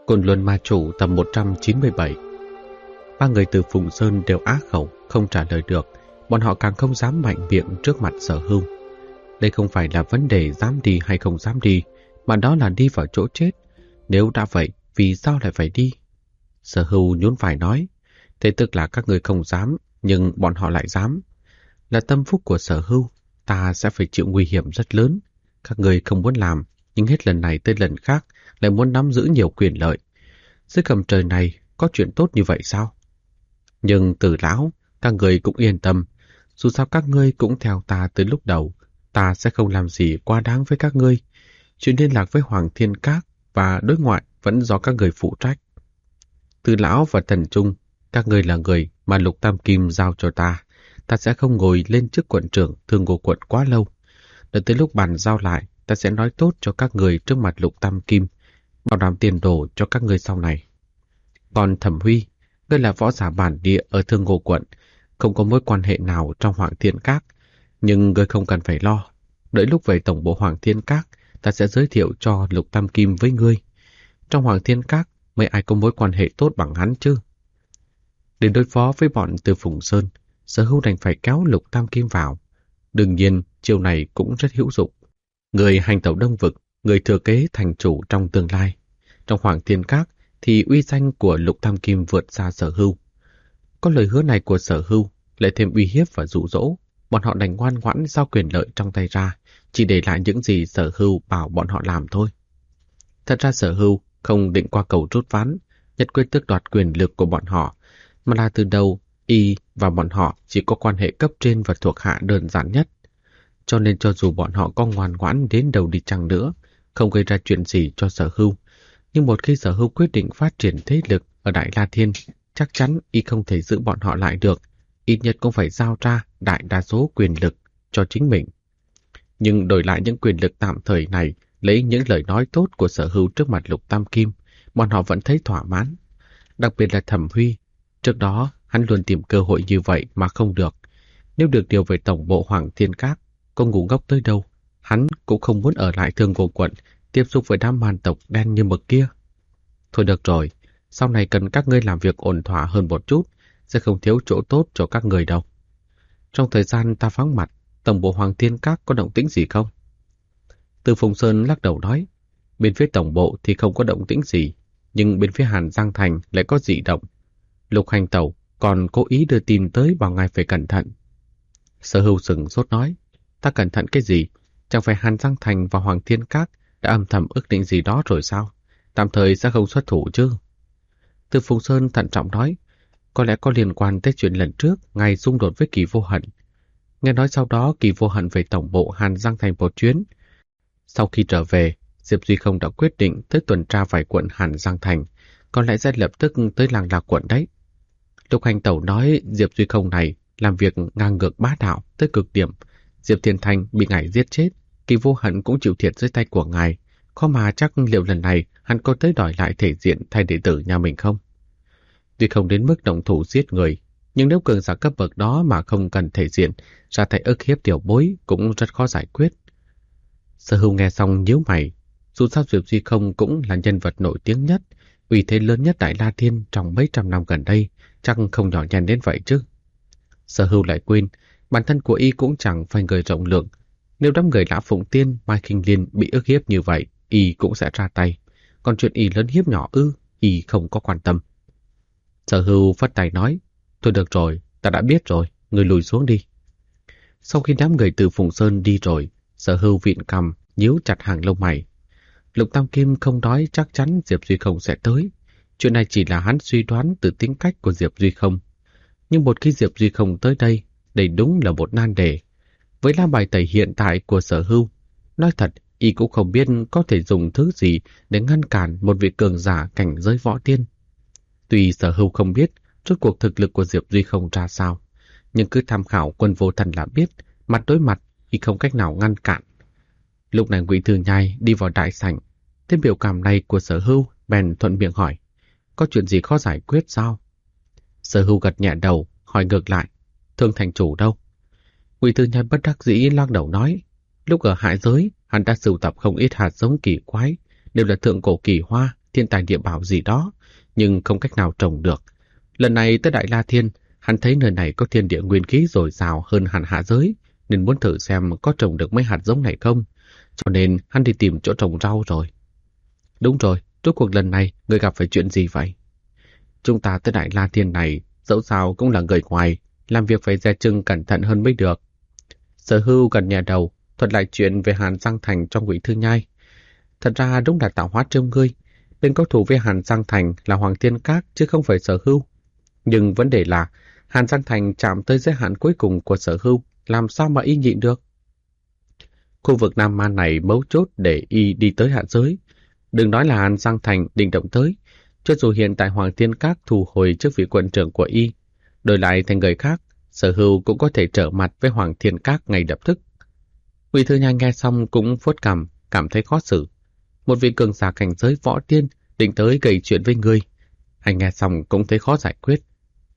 Côn Luân Ma Chủ tập 197. Ba người từ Phùng Sơn đều á khẩu, không trả lời được. Bọn họ càng không dám mạnh miệng trước mặt Sở Hưu. Đây không phải là vấn đề dám đi hay không dám đi, mà đó là đi vào chỗ chết. Nếu đã vậy, vì sao lại phải đi? Sở Hưu nhún vai nói, thế tức là các người không dám, nhưng bọn họ lại dám. Là tâm phúc của Sở Hưu, ta sẽ phải chịu nguy hiểm rất lớn. Các người không muốn làm, nhưng hết lần này tới lần khác lại muốn nắm giữ nhiều quyền lợi. Dưới gầm trời này có chuyện tốt như vậy sao? Nhưng Từ lão, các người cũng yên tâm. Dù sao các ngươi cũng theo ta từ lúc đầu, ta sẽ không làm gì quá đáng với các ngươi. Chuyện liên lạc với Hoàng Thiên Các và đối ngoại vẫn do các người phụ trách. Từ lão và Tần Trung, các ngươi là người mà Lục Tam Kim giao cho ta. Ta sẽ không ngồi lên chức quận trưởng Thương Ngô quận quá lâu. Đợi tới lúc bàn giao lại, ta sẽ nói tốt cho các người trước mặt Lục Tam Kim, bảo đảm tiền đồ cho các ngươi sau này. Còn Thẩm Huy, ngươi là võ giả bản địa ở Thương Ngô quận, không có mối quan hệ nào trong Hoàng Thiên Các, nhưng ngươi không cần phải lo. Đợi lúc về tổng bộ Hoàng Thiên Các, ta sẽ giới thiệu cho Lục Tam Kim với ngươi. Trong Hoàng Thiên Các, mấy ai có mối quan hệ tốt bằng hắn chứ? Để đối phó với bọn từ Phùng Sơn, Sở Hưu đành phải kéo Lục Tam Kim vào. Đương nhiên, chiêu này cũng rất hữu dụng. Người hành tẩu Đông Vực, người thừa kế thành chủ trong tương lai. Trong Hoàng Thiên Các thì uy danh của Lục Tam Kim vượt xa Sở Hưu. Có lời hứa này của Sở Hưu, lại thêm uy hiếp và dụ dỗ, bọn họ đành ngoan ngoãn giao quyền lợi trong tay ra, chỉ để lại những gì Sở Hưu bảo bọn họ làm thôi. Thật ra Sở Hưu không định qua cầu rút ván, nhất quyết tước đoạt quyền lực của bọn họ, mà là từ đầu y và bọn họ chỉ có quan hệ cấp trên và thuộc hạ đơn giản nhất. Cho nên cho dù bọn họ có ngoan ngoãn đến đâu đi chăng nữa, không gây ra chuyện gì cho Sở Hưu, nhưng một khi Sở Hưu quyết định phát triển thế lực ở Đại La Thiên, chắc chắn y không thể giữ bọn họ lại được, ít nhất cũng phải giao ra đại đa số quyền lực cho chính mình. Nhưng đổi lại những quyền lực tạm thời này, lấy những lời nói tốt của Sở Hưu trước mặt Lục Tam Kim, bọn họ vẫn thấy thỏa mãn. Đặc biệt là Thẩm Huy, trước đó hắn luôn tìm cơ hội như vậy mà không được. Nếu được điều về tổng bộ Hoàng Thiên Các, có ngu ngốc tới đâu, hắn cũng không muốn ở lại Thương Ngô quận, tiếp xúc với đám man tộc đen như mực kia. Thôi được rồi, sau này cần các ngươi làm việc ổn thỏa hơn một chút, sẽ không thiếu chỗ tốt cho các người đâu. Trong thời gian ta vắng mặt, tổng bộ Hoàng Thiên Các có động tĩnh gì không? Từ Phùng Sơn lắc đầu nói, bên phía tổng bộ thì không có động tĩnh gì, nhưng bên phía Hàn Giang Thành lại có dị động. Lục Hành Tẩu còn cố ý đưa tin tới bảo ngài phải cẩn thận. Sở Hưu sừng sốt nói, ta cẩn thận cái gì? Chẳng phải Hàn Giang Thành và Hoàng Thiên Các đã âm thầm ước định gì đó rồi sao? Tạm thời sẽ không xuất thủ chứ? Từ Phùng Sơn thận trọng nói, có lẽ có liên quan tới chuyện lần trước ngài xung đột với Kỳ Vô Hận. Nghe nói sau đó Kỳ Vô Hận về tổng bộ Hàn Giang Thành một chuyến. Sau khi trở về, Diệp Duy Không đã quyết định tới tuần tra vài quận Hàn Giang Thành, có lẽ sẽ lập tức tới Làng Lạc quận đấy. Lục Hành Tẩu nói Diệp Duy Không này làm việc ngang ngược bá đạo tới cực điểm. Diệp Thiên Thanh bị ngài giết chết, Kỳ Vô Hận cũng chịu thiệt dưới tay của ngài. Khó mà chắc liệu lần này hắn có tới đòi lại thể diện thay đệ tử nhà mình không? Tuy không đến mức động thủ giết người, nhưng nếu cường giả cấp bậc đó mà không cần thể diện, ra tay ức hiếp tiểu bối cũng rất khó giải quyết. Sở Hưu nghe xong nhíu mày, dù sao Diệp Duy Không cũng là nhân vật nổi tiếng nhất, uy thế lớn nhất Đại La Thiên trong mấy trăm năm gần đây, chắc không nhỏ nhen đến vậy chứ. Sở Hưu lại quên, bản thân của y cũng chẳng phải người rộng lượng. Nếu đám người Lã Phụng Tiên, Mai Khinh Liên bị ức hiếp như vậy, y cũng sẽ ra tay. Còn chuyện y lớn hiếp nhỏ y không có quan tâm. Sở Hưu phất tay nói, thôi được rồi, ta đã biết rồi, người lùi xuống đi. Sau khi đám người từ Phùng Sơn đi rồi, Sở Hưu vịn cằm, nhíu chặt hàng lông mày. Lục Tam Kim không nói chắc chắn Diệp Duy Không sẽ tới. Chuyện này chỉ là hắn suy đoán từ tính cách của Diệp Duy Không. Nhưng một khi Diệp Duy Không tới đây, đây đúng là một nan đề. Với lá bài tẩy hiện tại của Sở Hưu, nói thật, y cũng không biết có thể dùng thứ gì để ngăn cản một vị cường giả cảnh giới võ tiên. Tuy Sở Hưu không biết rốt cuộc thực lực của Diệp Duy Không ra sao, nhưng cứ tham khảo Quân Vô Thần là biết, mặt đối mặt y không cách nào ngăn cản. Lúc này Ngụy Thư Nhai đi vào đại sảnh, thấy biểu cảm này của Sở Hưu, bèn thuận miệng hỏi, có chuyện gì khó giải quyết sao? Sở Hưu gật nhẹ đầu, hỏi ngược lại, Thương thành chủ đâu? Ngụy Thư Nhai bất đắc dĩ lắc đầu nói, lúc ở Hải Giới, hắn đã sưu tập không ít hạt giống kỳ quái, đều là thượng cổ kỳ hoa, thiên tài địa bảo gì đó, nhưng không cách nào trồng được. Lần này tới Đại La Thiên, hắn thấy nơi này có thiên địa nguyên khí dồi dào hơn hẳn hạ giới, nên muốn thử xem có trồng được mấy hạt giống này không. Cho nên hắn đi tìm chỗ trồng rau rồi. Đúng rồi, rốt cuộc lần này người gặp phải chuyện gì vậy? Chúng ta tới Đại La Thiên này, dẫu sao cũng là người ngoài, làm việc phải dè chừng cẩn thận hơn mới được. Sở Hưu gần nhà đầu, thuật lại chuyện về Hàn Giang Thành trong Ngụy Thư Nhai. Thật ra đúng là tạo hóa trêu ngươi. Bên có thù với Hàn Giang Thành là Hoàng Thiên Các chứ không phải Sở Hưu. Nhưng vấn đề là Hàn Giang Thành chạm tới giới hạn cuối cùng của Sở Hưu, làm sao mà y nhịn được? Khu vực Nam Man này mấu chốt để y đi tới hạ giới. Đừng nói là Hàn Giang Thành định động tới, cho dù hiện tại Hoàng Thiên Các thu hồi chức vị quận trưởng của y, đổi lại thành người khác, Sở Hưu cũng có thể trở mặt với Hoàng Thiên Các ngay lập tức. Ngụy Thư Nhai nghe xong cũng vuốt cằm, cảm thấy khó xử. Một vị cường giả cảnh giới võ tiên định tới gây chuyện với ngươi, anh nghe xong cũng thấy khó giải quyết.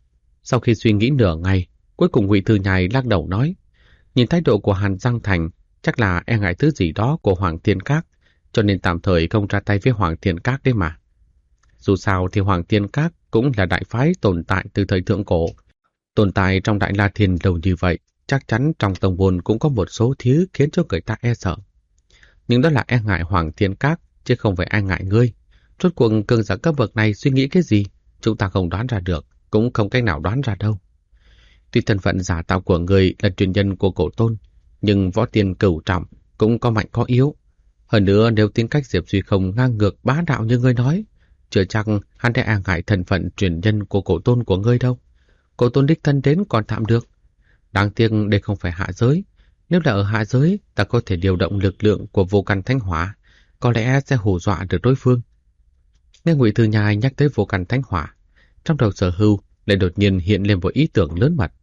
Sau khi suy nghĩ nửa ngày, cuối cùng Ngụy Thư Nhai lắc đầu nói, nhìn thái độ của Hàn Giang Thành, chắc là e ngại thứ gì đó của Hoàng Thiên Các, cho nên tạm thời không ra tay với Hoàng Thiên Các đấy mà. Dù sao thì Hoàng Thiên Các cũng là đại phái tồn tại từ thời thượng cổ. Tồn tại trong Đại La Thiên lâu như vậy, chắc chắn trong tông môn cũng có một số thứ khiến cho người ta e sợ. Nhưng đó là e ngại Hoàng Thiên Các, chứ không phải e ngại ngươi. Rốt cuộc cường giả cấp bậc này suy nghĩ cái gì, chúng ta không đoán ra được, cũng không cách nào đoán ra đâu. Tuy thân phận giả tạo của người là truyền nhân của Cổ Tôn, nhưng võ tiên cửu trọng cũng có mạnh có yếu. Hơn nữa nếu tính cách Diệp Duy không ngang ngược bá đạo như ngươi nói, chưa chắc hắn đã e ngại thân phận truyền nhân của Cổ Tôn của ngươi đâu. Cổ Tôn đích thân đến còn tạm được. Đáng tiếc đây không phải hạ giới. Nếu là ở hạ giới, ta có thể điều động lực lượng của vô căn thánh hỏa, có lẽ sẽ hù dọa được đối phương. Nghe Ngụy Thư Nhai nhắc tới vô căn thánh hỏa, trong đầu Sở Hưu lại đột nhiên hiện lên một ý tưởng lớn mật.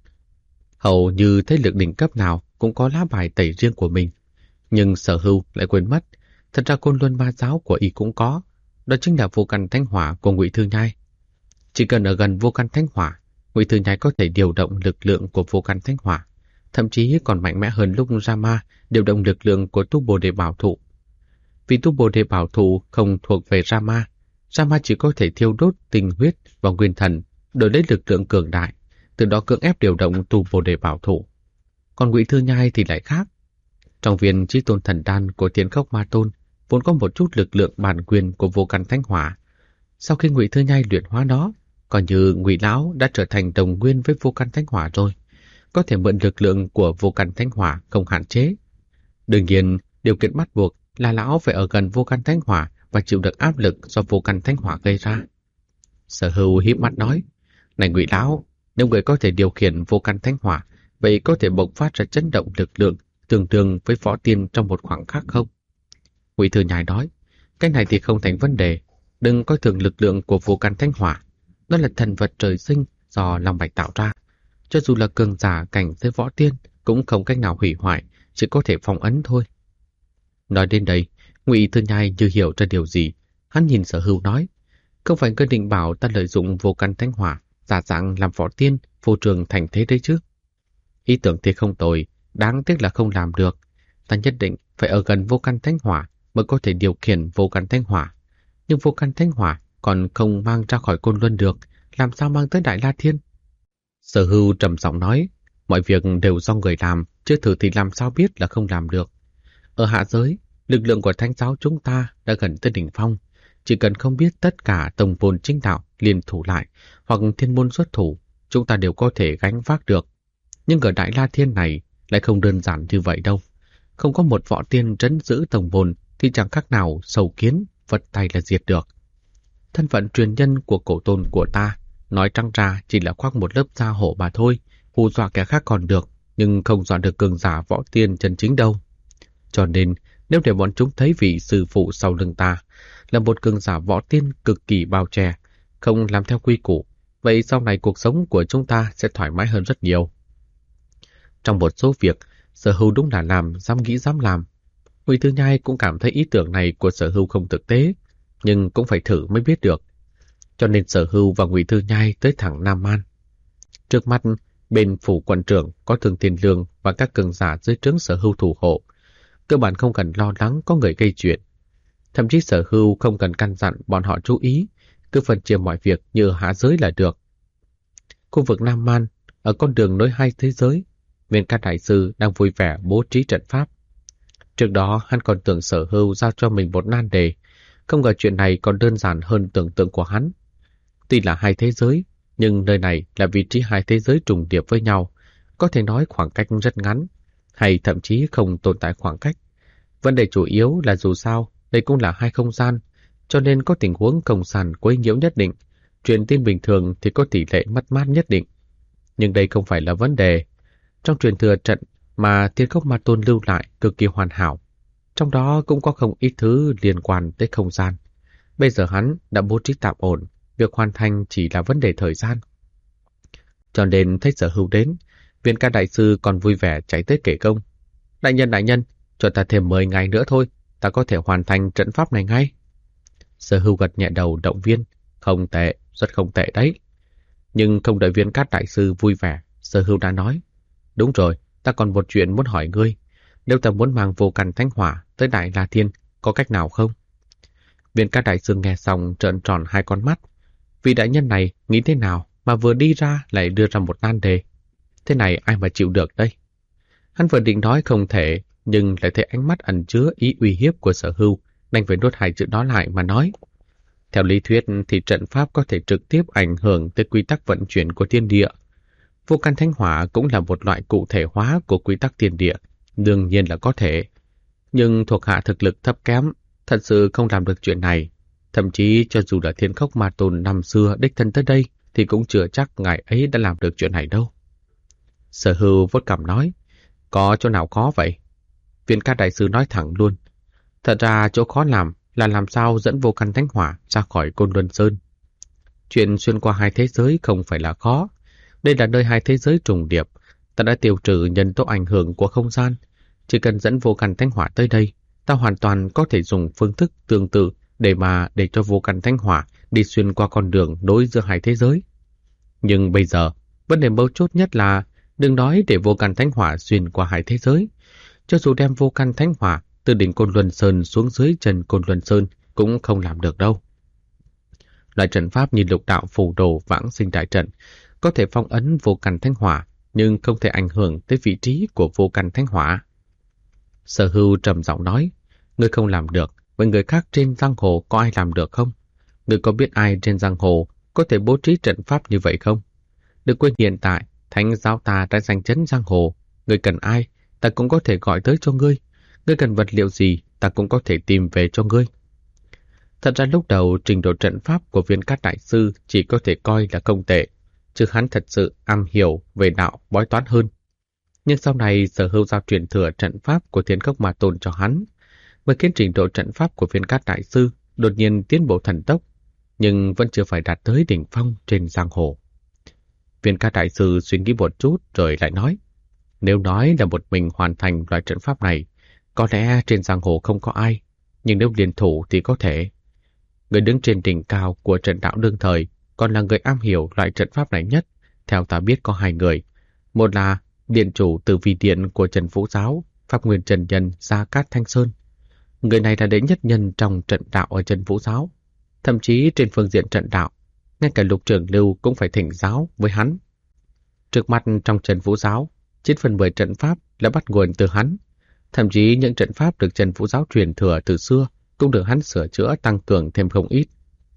Hầu như thế lực đỉnh cấp nào cũng có lá bài tẩy riêng của mình, nhưng Sở Hưu lại quên mất, thật ra Côn Luân Ma giáo của y cũng có, đó chính là vô căn thánh hỏa của Ngụy Thư Nhai. Chỉ cần ở gần vô căn thánh hỏa, Ngụy Thư Nhai có thể điều động lực lượng của vô căn thánh hỏa, thậm chí còn mạnh mẽ hơn lúc Rama điều động lực lượng của Tu Bồ Đề Bảo Thụ. Vì Tu Bồ Đề Bảo Thụ không thuộc về Rama, Rama chỉ có thể thiêu đốt tinh huyết và nguyên thần đổi lấy lực lượng cường đại, từ đó cưỡng ép điều động Tu Bồ Đề Bảo Thụ. Còn Ngụy Thư Nhai thì lại khác. Trong viên Chí Tôn Thần Đan của Thiên Khốc Ma Tôn vốn có một chút lực lượng bản quyền của vô căn thánh hỏa. Sau khi Ngụy Thư Nhai luyện hóa nó, coi như Ngụy lão đã trở thành đồng nguyên với vô căn thánh hỏa rồi, có thể mượn lực lượng của vô căn thánh hỏa không hạn chế. Đương nhiên, điều kiện bắt buộc là lão phải ở gần vô căn thánh hỏa và chịu được áp lực do vô căn thánh hỏa gây ra. Sở Hưu híp mắt nói, này Ngụy lão, nếu người có thể điều khiển vô căn thánh hỏa, vậy có thể bộc phát ra chấn động lực lượng tương đương với võ tiên trong một khoảng khắc không? Ngụy Thư Nhai nói, cái này thì không thành vấn đề, đừng coi thường lực lượng của vô căn thánh hỏa. Nó là thần vật trời sinh do Long Bạch tạo ra. Cho dù là cường giả cảnh giới võ tiên cũng không cách nào hủy hoại, chỉ có thể phong ấn thôi. Nói đến đây, Ngụy Thư Nhai như hiểu ra điều gì. Hắn nhìn Sở Hưu nói, không phải ngươi định bảo ta lợi dụng vô căn thánh hỏa, giả dạng làm võ tiên, vô trường thành thế đấy chứ? Ý tưởng thì không tồi, đáng tiếc là không làm được. Ta nhất định phải ở gần vô căn thánh hỏa mới có thể điều khiển vô căn thánh hỏa. Nhưng vô căn thánh hỏa còn không mang ra khỏi Côn Luân được, làm sao mang tới Đại La Thiên? Sở Hưu trầm giọng nói, mọi việc đều do người làm, chưa thử thì làm sao biết là không làm được. Ở hạ giới, lực lượng của thánh giáo chúng ta đã gần tới đỉnh phong. Chỉ cần không biết tất cả tông môn chính đạo liên thủ lại hoặc thiên môn xuất thủ, chúng ta đều có thể gánh vác được. Nhưng ở Đại La Thiên này lại không đơn giản như vậy đâu. Không có một võ tiên trấn giữ tông môn thì chẳng khác nào sầu kiến, vật tay là diệt được. Thân phận truyền nhân của Cổ Tôn của ta, nói trắng ra chỉ là khoác một lớp da hổ mà thôi, hù dọa kẻ khác còn được, nhưng không dọa được cường giả võ tiên chân chính đâu. Cho nên, nếu để bọn chúng thấy vị sư phụ sau lưng ta là một cường giả võ tiên cực kỳ bao che, không làm theo quy củ, vậy sau này cuộc sống của chúng ta sẽ thoải mái hơn rất nhiều. Trong một số việc, Sở Hưu đúng là làm, dám nghĩ dám làm. Ngụy Thư Nhai cũng cảm thấy ý tưởng này của Sở Hưu không thực tế, nhưng cũng phải thử mới biết được. Cho nên Sở Hưu và Ngụy Thư Nhai tới thẳng Nam Man. Trước mắt, bên phủ quận trưởng có Thường Thiên Lương và các cường giả dưới trướng Sở Hưu thủ hộ. Cơ bản không cần lo lắng có người gây chuyện. Thậm chí Sở Hưu không cần căn dặn bọn họ chú ý, cứ phân chia mọi việc như ở hạ giới là được. Khu vực Nam Man, ở con đường nối hai thế giới, Viên Cát Đại Sư đang vui vẻ bố trí trận pháp. Trước đó hắn còn tưởng Sở Hưu giao cho mình một nan đề, không ngờ chuyện này còn đơn giản hơn tưởng tượng của hắn. Tuy là hai thế giới, nhưng nơi này là vị trí hai thế giới trùng điệp với nhau, có thể nói khoảng cách rất ngắn, hay thậm chí không tồn tại khoảng cách. Vấn đề chủ yếu là dù sao, đây cũng là hai không gian, cho nên có tình huống không gian quấy nhiễu nhất định, truyền tin bình thường thì có tỷ lệ mất mát nhất định. Nhưng đây không phải là vấn đề. Trong truyền thừa trận mà Thiên Cốc Ma Tôn lưu lại cực kỳ hoàn hảo, trong đó cũng có không ít thứ liên quan tới không gian. Bây giờ hắn đã bố trí tạm ổn, việc hoàn thành chỉ là vấn đề thời gian. Cho nên thấy Sở Hưu đến, Viên Cát Đại Sư còn vui vẻ chạy tới kể công. Đại nhân, cho ta thêm 10 ngày nữa thôi, ta có thể hoàn thành trận pháp này ngay. Sở Hưu gật nhẹ đầu động viên, không tệ, rất không tệ đấy. Nhưng không đợi Viên Cát Đại Sư vui vẻ, Sở Hưu đã nói, đúng rồi, ta còn một chuyện muốn hỏi ngươi. Nếu ta muốn mang Vô Căn Thánh Hỏa tới Đại La Thiên, có cách nào không? Viên Cát Đại Sư nghe xong trợn tròn hai con mắt. Vị đại nhân này nghĩ thế nào mà vừa đi ra lại đưa ra một nan đề? Thế này ai mà chịu được đây? Hắn vừa định nói không thể, nhưng lại thấy ánh mắt ẩn chứa ý uy hiếp của Sở Hưu, đành phải nuốt hai chữ đó lại mà nói. Theo lý thuyết thì trận pháp có thể trực tiếp ảnh hưởng tới quy tắc vận chuyển của thiên địa. Vô Căn Thánh Hỏa cũng là một loại cụ thể hóa của quy tắc thiên địa, đương nhiên là có thể. Nhưng thuộc hạ thực lực thấp kém, thật sự không làm được chuyện này. Thậm chí cho dù là Thiên Cốc Ma Tôn năm xưa đích thân tới đây, thì cũng chưa chắc ngài ấy đã làm được chuyện này đâu. Sở Hưu vuốt cằm nói, có chỗ nào khó vậy? Viên Cát Đại Sư nói thẳng luôn. Thật ra chỗ khó làm sao dẫn Vô Căn Thánh Hỏa ra khỏi Côn Luân Sơn. Chuyện xuyên qua hai thế giới không phải là khó. Đây là nơi hai thế giới trùng điệp. Ta đã tiêu trừ nhân tố ảnh hưởng của không gian. Chỉ cần dẫn Vô Căn Thánh Hỏa tới đây, ta hoàn toàn có thể dùng phương thức tương tự để cho Vô Căn Thánh Hỏa đi xuyên qua con đường nối giữa hai thế giới. Nhưng bây giờ, vấn đề mấu chốt nhất là đừng nói để Vô Căn Thánh Hỏa xuyên qua hai thế giới. Cho dù đem Vô Căn Thánh Hỏa từ đỉnh Côn Luân Sơn xuống dưới chân Côn Luân Sơn cũng không làm được đâu. Loại trận pháp như Lục Đạo Phù Đồ Vãng Sinh Đại Trận có thể phong ấn Vô Căn Thánh Hỏa, nhưng không thể ảnh hưởng tới vị trí của Vô Căn Thánh Hỏa. Sở Hưu trầm giọng nói, ngươi không làm được, vậy người khác trên giang hồ có ai làm được không? Ngươi có biết ai trên giang hồ có thể bố trí trận pháp như vậy không? Đừng quên hiện tại, Thánh giáo ta đã giành chấn giang hồ. Ngươi cần ai, ta cũng có thể gọi tới cho ngươi. Ngươi cần vật liệu gì, ta cũng có thể tìm về cho ngươi. Thật ra lúc đầu trình độ trận pháp của Viên Cát Đại Sư chỉ có thể coi là không tệ, chứ hắn thật sự am hiểu về đạo bói toán hơn. Nhưng sau này Sở Hưu giao truyền thừa trận pháp của Thiên Cốc Ma Tôn cho hắn, mới khiến trình độ trận pháp của Viên Cát Đại Sư đột nhiên tiến bộ thần tốc, nhưng vẫn chưa phải đạt tới đỉnh phong trên giang hồ. Viên Cát Đại Sư suy nghĩ một chút rồi lại nói, nếu nói là một mình hoàn thành loại trận pháp này, có lẽ trên giang hồ không có ai, nhưng nếu liên thủ thì có thể. Người đứng trên đỉnh cao của trận đạo đương thời còn là người am hiểu loại trận pháp này nhất. Theo ta biết có hai người. Một là điện chủ Tử Vi Điện của Trần Vũ Giáo, Pháp Nguyên Trần Nhân Gia Cát Thanh Sơn. Người này là đệ nhất nhân trong trận đạo ở Trần Vũ Giáo. Thậm chí trên phương diện trận đạo, ngay cả Lục Trưởng Lưu cũng phải thỉnh giáo với hắn. Trước mặt trong Trần Vũ Giáo, 9/10 trận pháp là bắt nguồn từ hắn. Thậm chí những trận pháp được Trần Vũ Giáo truyền thừa từ xưa cũng được hắn sửa chữa tăng cường thêm không ít.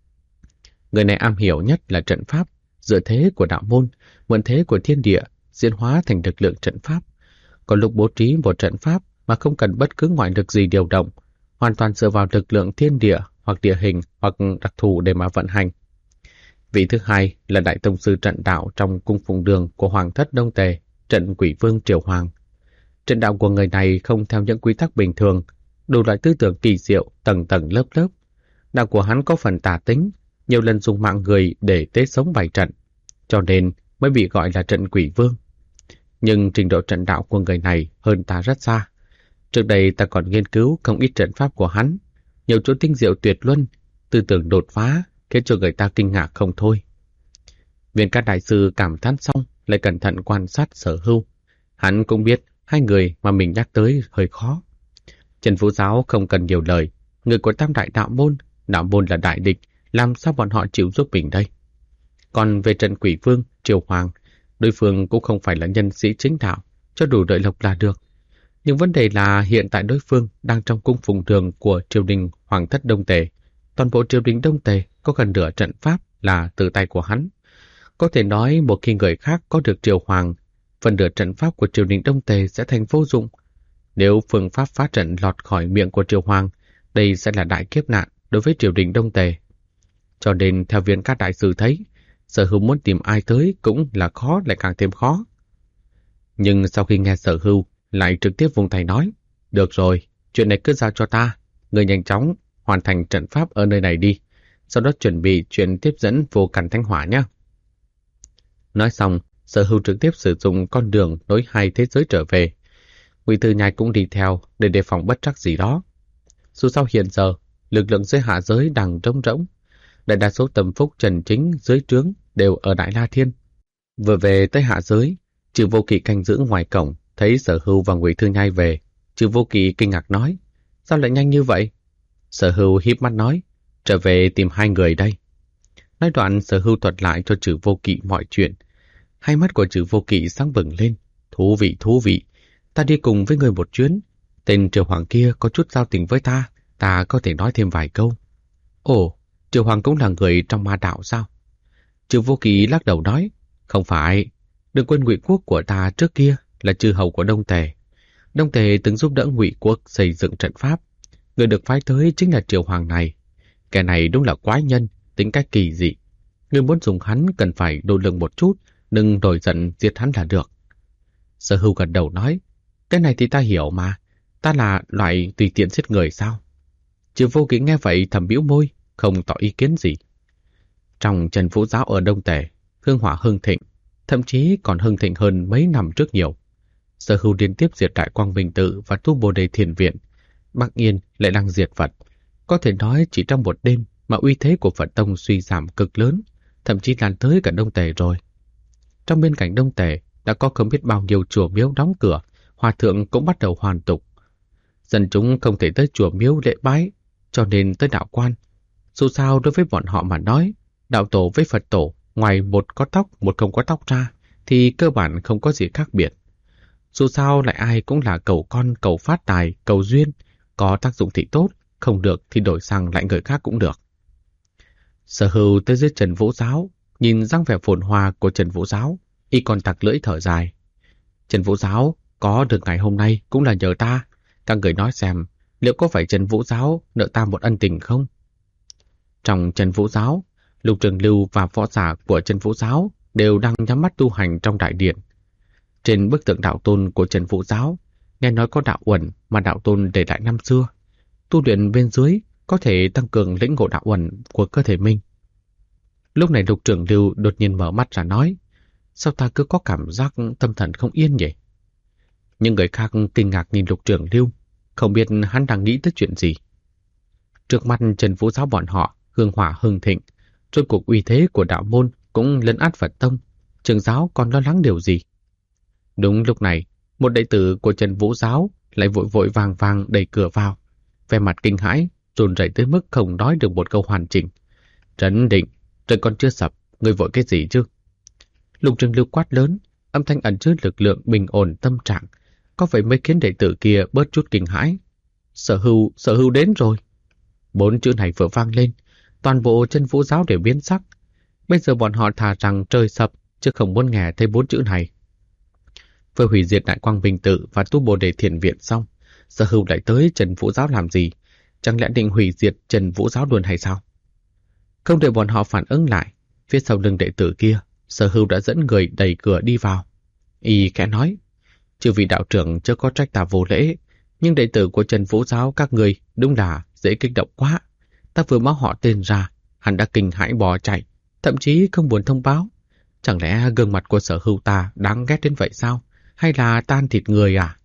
Người này am hiểu nhất là trận pháp, dựa thế của đạo môn, mượn thế của thiên địa, diễn hóa thành lực lượng trận pháp. Còn lúc bố trí một trận pháp mà không cần bất cứ ngoại lực gì điều động, hoàn toàn dựa vào lực lượng thiên địa hoặc địa hình hoặc đặc thù để mà vận hành. Vị thứ hai là Đại Tông sư trận đạo trong cung phụng đường của Hoàng thất Đông Tề, Trận Quỷ Vương Triều Hoàng. Trận đạo của người này không theo những quy tắc bình thường, đủ loại tư tưởng kỳ diệu tầng tầng lớp lớp. Đạo của hắn có phần tà tính, nhiều lần dùng mạng người để tế sống bày trận, cho nên mới bị gọi là Trận Quỷ Vương. Nhưng trình độ trận đạo của người này hơn ta rất xa. Trước đây ta còn nghiên cứu không ít trận pháp của hắn, nhiều chỗ tinh diệu tuyệt luân, tư tưởng đột phá, khiến cho người ta kinh ngạc không thôi. Viên Cát Đại Sư cảm thán xong, lại cẩn thận quan sát Sở Hưu. Hắn cũng biết hai người mà mình nhắc tới hơi khó. Trần Vũ Giáo không cần nhiều lời, người của Tam Đại đạo môn là đại địch, làm sao bọn họ chịu giúp mình đây? Còn về Trần Quỷ Vương, Triều Hoàng, đối phương cũng không phải là nhân sĩ chính đạo, cho đủ lợi lộc là được. Nhưng vấn đề là hiện tại đối phương đang trong cung phụng đường của triều đình Hoàng thất Đông Tề. Toàn bộ triều đình Đông Tề có gần nửa trận pháp là từ tay của hắn. Có thể nói một khi người khác có được Triều Hoàng, phần nửa trận pháp của triều đình Đông Tề sẽ thành vô dụng. Nếu phương pháp phá trận lọt khỏi miệng của Triều Hoàng, đây sẽ là đại kiếp nạn đối với triều đình Đông Tề. Cho nên theo Viên Cát đại sư thấy, Sở Hưu muốn tìm ai tới cũng là khó lại càng thêm khó. Nhưng sau khi nghe Sở Hưu lại trực tiếp vung tay nói, được rồi, chuyện này cứ giao cho ta, người nhanh chóng hoàn thành trận pháp ở nơi này đi, sau đó chuẩn bị chuyện tiếp dẫn Vô Căn Thánh Hỏa nhé. Nói xong, Sở Hưu trực tiếp sử dụng con đường nối hai thế giới trở về. Ngụy Thư Nhai cũng đi theo để đề phòng bất trắc gì đó. Dù sao hiện giờ, lực lượng dưới hạ giới đang trống rỗng. Đại đa số tâm phúc trần chính dưới trướng đều ở Đại La Thiên. Vừa về tới hạ giới, Trừ Vô Kỵ canh giữ ngoài cổng, thấy Sở Hưu và Ngụy Thư Nhai về. Trừ Vô Kỵ kinh ngạc nói, sao lại nhanh như vậy? Sở Hưu híp mắt nói, trở về tìm hai người đây. Nói đoạn Sở Hưu thuật lại cho Trừ Vô Kỵ mọi chuyện. Hai mắt của Trừ Vô Kỵ sáng bừng lên, thú vị, ta đi cùng với người một chuyến. Tên Triều Hoàng kia có chút giao tình với ta có thể nói thêm vài câu. Ồ, Triều Hoàng cũng là người trong ma đạo sao? Trừ Vô Kỵ lắc đầu nói, không phải, đừng quên Ngụy quốc của ta trước kia là chư hầu của Đông Tề. Đông Tề từng giúp đỡ Ngụy quốc xây dựng trận pháp. Người được phái tới chính là Triều Hoàng này. Kẻ này đúng là quái nhân, tính cách kỳ dị. Người muốn dùng hắn cần phải độ lượng một chút, đừng nổi giận giết hắn là được. Sở Hưu gật đầu nói, cái này thì ta hiểu mà, ta là loại tùy tiện giết người sao? Trừ Vô Kỵ nghe vậy thầm bĩu môi, không tỏ ý kiến gì. Trong Trần Vũ giáo ở Đông Tề, hương hỏa hưng thịnh, thậm chí còn hưng thịnh hơn mấy năm trước nhiều. Sở Hưu liên tiếp diệt Đại Quang Minh Tự và tu Bồ Đề Thiền Viện. Bắc Yên lại đang diệt Phật. Có thể nói chỉ trong một đêm mà uy thế của Phật tông suy giảm cực lớn, thậm chí lan tới cả Đông Tề rồi. Trong bên cạnh Đông Tề đã có không biết bao nhiêu chùa miếu đóng cửa, hòa thượng cũng bắt đầu hoàn tục. Dân chúng không thể tới chùa miếu lễ bái, cho nên tới đạo quan. Dù sao đối với bọn họ mà nói, đạo tổ với Phật tổ, ngoài một có tóc, một không có tóc ra, thì cơ bản không có gì khác biệt. Dù sao lại ai cũng là cầu con, cầu phát tài, cầu duyên, có tác dụng thì tốt, không được thì đổi sang lại người khác cũng được. Sở Hưu tới dưới Trần Vũ giáo, nhìn dáng vẻ phồn hoa của Trần Vũ giáo, y còn tặc lưỡi thở dài. Trần Vũ giáo có được ngày hôm nay cũng là nhờ ta. Các người nói xem, liệu có phải Trần Vũ giáo nợ ta một ân tình không? Trong Trần Vũ giáo, Lục Trường Lưu và võ giả của Trần Vũ giáo đều đang nhắm mắt tu hành trong đại điện. Trên bức tượng đạo tôn của Trần Vũ giáo, nghe nói có đạo uẩn mà đạo tôn để lại năm xưa. Tu luyện bên dưới có thể tăng cường lĩnh ngộ đạo uẩn của cơ thể mình. Lúc này Lục Trường Lưu đột nhiên mở mắt ra nói, sao ta cứ có cảm giác tâm thần không yên nhỉ? Nhưng người khác kinh ngạc nhìn Lục Trường Lưu, không biết hắn đang nghĩ tới chuyện gì. Trước mặt Trần Vũ giáo bọn họ, hương hỏa hưng thịnh, rốt cuộc uy thế của đạo môn cũng lấn át Phật tông, Trường giáo còn lo lắng điều gì? Đúng lúc này, một đệ tử của Trần Vũ giáo lại vội vội vàng vàng đẩy cửa vào, vẻ mặt kinh hãi, run rẩy tới mức không nói được một câu hoàn chỉnh. Trấn định, trời còn chưa sập, người vội cái gì chứ? Lục Trường Lưu quát lớn, âm thanh ẩn chứa lực lượng bình ổn tâm trạng, có vậy mới khiến đệ tử kia bớt chút kinh hãi. Sở Hưu đến rồi. 4 chữ này vừa vang lên, toàn bộ Trần Vũ giáo đều biến sắc. Bây giờ bọn họ thà rằng trời sập, chứ không muốn nghe thấy 4 chữ này. Vừa hủy diệt Đại Quang Minh Tự và tu Bồ Đề Thiền Viện xong, Sở Hưu lại tới Trần Vũ giáo làm gì? Chẳng lẽ định hủy diệt Trần Vũ giáo luôn hay sao? Không đợi bọn họ phản ứng lại, phía sau lưng đệ tử kia, Sở Hưu đã dẫn người đẩy cửa đi vào. Y khẽ nói, chư vị đạo trưởng chưa có trách ta vô lễ, nhưng đệ tử của Trần Vũ giáo các người đúng là dễ kích động quá. Ta vừa báo họ tên ra, hắn đã kinh hãi bỏ chạy, thậm chí không buồn thông báo. Chẳng lẽ gương mặt của Sở Hưu ta đáng ghét đến vậy sao? Hay là tan thịt người à?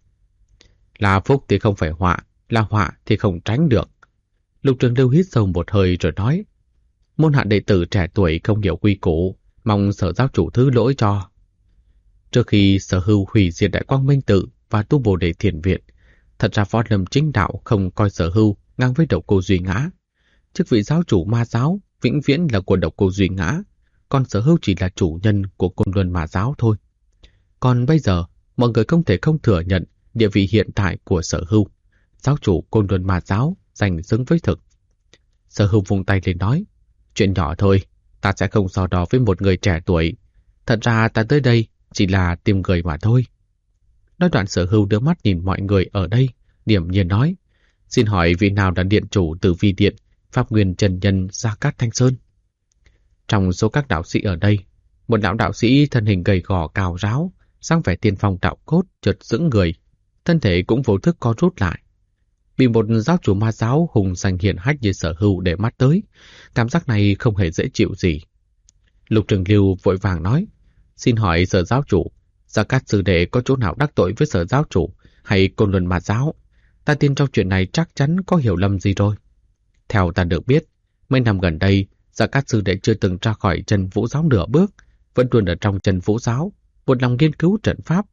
Là phúc thì không phải họa, là họa thì không tránh được. Lục Trường Lưu hít sâu một hơi rồi nói, môn hạ đệ tử trẻ tuổi không hiểu quy củ, mong Sở giáo chủ thứ lỗi cho. Trước khi Sở Hưu hủy diệt Đại Quang Minh Tự và tu Bồ Đề Thiền Viện, thật ra Võ Lâm chính đạo không coi Sở Hưu ngang với Độc Cô Duy Ngã. Chức vị giáo chủ ma giáo vĩnh viễn là của Độc Cô Duy Ngã, còn Sở Hưu chỉ là chủ nhân của Côn Luân Ma giáo thôi. Còn bây giờ, mọi người không thể không thừa nhận địa vị hiện tại của Sở Hưu. Giáo chủ Côn Luân Ma giáo giành xứng với thực. Sở Hưu vung tay lên nói, chuyện nhỏ thôi, ta sẽ không so đo với một người trẻ tuổi. Thật ra ta tới đây chỉ là tìm người mà thôi. Nói đoạn Sở Hưu đưa mắt nhìn mọi người ở đây, điểm nhiên nói, xin hỏi vị nào là điện chủ Tử Vi Điện, Pháp Nguyên Trần Nhân Gia Cát Thanh Sơn? Trong số các đạo sĩ ở đây, một lão đạo sĩ thân hình gầy gò cao ráo, sáng vẻ tiên phong đạo cốt chợt sững người, thân thể cũng vô thức co rút lại. Bị một giáo chủ ma giáo hùng danh hiển hách như Sở Hưu để mắt tới, cảm giác này không hề dễ chịu gì. Lục Trường Lưu vội vàng nói, xin hỏi Sở giáo chủ, Gia Cát sư đệ có chỗ nào đắc tội với Sở giáo chủ hay Côn Luân Ma giáo? Ta tin trong chuyện này chắc chắn có hiểu lầm gì rồi. Theo ta được biết, mấy năm gần đây, Gia Cát sư đệ chưa từng ra khỏi Chân Vũ giáo nửa bước, vẫn luôn ở trong Chân Vũ giáo, một lòng nghiên cứu trận pháp.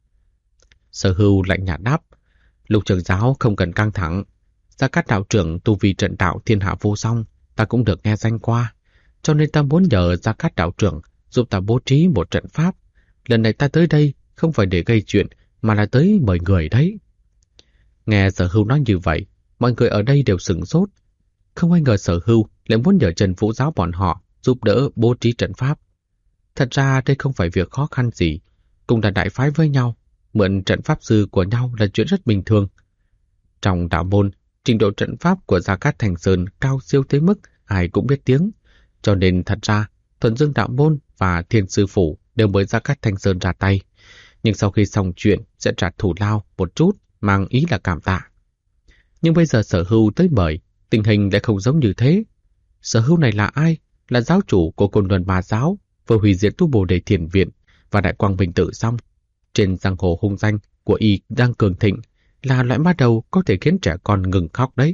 Sở Hưu lạnh nhạt đáp, Lục trưởng giáo không cần căng thẳng. Gia Cát đạo trưởng tu vi trận đạo thiên hạ vô song, ta cũng được nghe danh qua, cho nên ta muốn nhờ Gia Cát đạo trưởng giúp ta bố trí một trận pháp. Lần này ta tới đây không phải để gây chuyện, mà là tới mời người đấy. Nghe Sở Hưu nói như vậy, mọi người ở đây đều sửng sốt. Không ai ngờ Sở Hưu lại muốn nhờ Trần Vũ giáo bọn họ giúp đỡ bố trí trận pháp. Thật ra đây không phải việc khó khăn gì, cùng là đại phái với nhau, mượn trận pháp sư của nhau là chuyện rất bình thường. Trong đạo môn, trình độ trận pháp của Gia Cát Thanh Sơn cao siêu tới mức ai cũng biết tiếng, cho nên thật ra Thuần Dương đạo môn và Thiên sư phủ đều mời Gia Cát Thanh Sơn ra tay, nhưng sau khi xong chuyện sẽ trả thù lao một chút, mang ý là cảm tạ. Nhưng bây giờ Sở Hưu tới mời, tình hình lại không giống như thế. Sở Hưu này là ai? Là giáo chủ của Côn Luân Ma giáo, vừa hủy diệt Tu Bồ Đề Thiền Viện và Đại Quang Minh Tự xong. Trên giang hồ hung danh của y đang cường thịnh, là loại ma đầu có thể khiến trẻ con ngừng khóc đấy.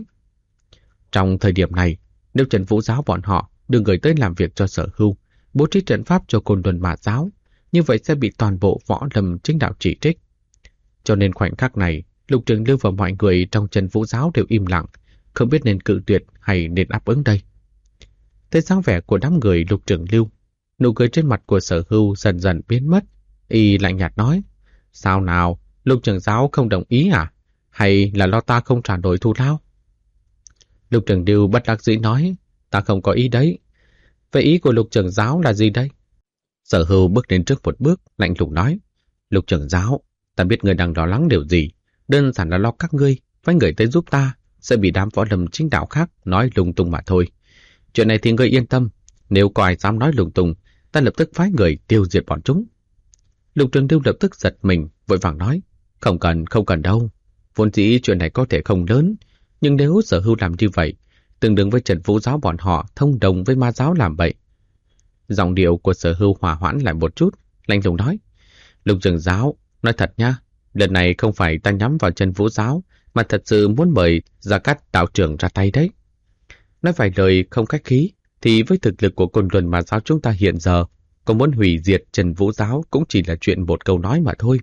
Trong thời điểm này, nếu Trần Vũ giáo bọn họ đưa người tới làm việc cho Sở Hưu, bố trí trận pháp cho Côn Luân Ma giáo, như vậy sẽ bị toàn bộ võ lâm chính đạo chỉ trích. Cho nên khoảnh khắc này, Lục Trường Lưu và mọi người trong Trần Vũ giáo đều im lặng, không biết nên cự tuyệt hay nên đáp ứng đây. Thấy dáng vẻ của đám người Lục Trường Lưu, nụ cười trên mặt của Sở Hưu dần dần biến mất. Y lạnh nhạt nói, sao nào, Lục trưởng giáo không đồng ý à? Hay là lo ta không trả nổi thù lao? Lục Trường Lưu bất đắc dĩ nói, ta không có ý đấy. Vậy ý của Lục trưởng giáo là gì đây? Sở Hưu bước đến trước một bước, lạnh lùng nói, Lục trưởng giáo, ta biết người đang lo lắng điều gì, đơn giản là lo các ngươi phái người tới giúp ta sẽ bị đám võ lâm chính đạo khác nói lung tung mà thôi. Chuyện này thì ngươi yên tâm, nếu có ai dám nói lung tung, ta lập tức phái người tiêu diệt bọn chúng. Lục Trường Lưu lập tức giật mình, vội vàng nói, không cần đâu. Vốn dĩ chuyện này có thể không lớn, nhưng nếu Sở Hưu làm như vậy, tương đương với Trần Vũ giáo bọn họ thông đồng với ma giáo làm bậy. Giọng điệu của Sở Hưu hòa hoãn lại một chút, lạnh lùng nói, Lục trưởng giáo, nói thật nha, lần này không phải ta nhắm vào Trần Vũ giáo, mà thật sự muốn mời Gia Cát đạo trưởng ra tay đấy. Nói vài lời không khách khí, thì với thực lực của Côn Luân Ma giáo chúng ta hiện giờ, có muốn hủy diệt Trần Vũ giáo cũng chỉ là chuyện một câu nói mà thôi.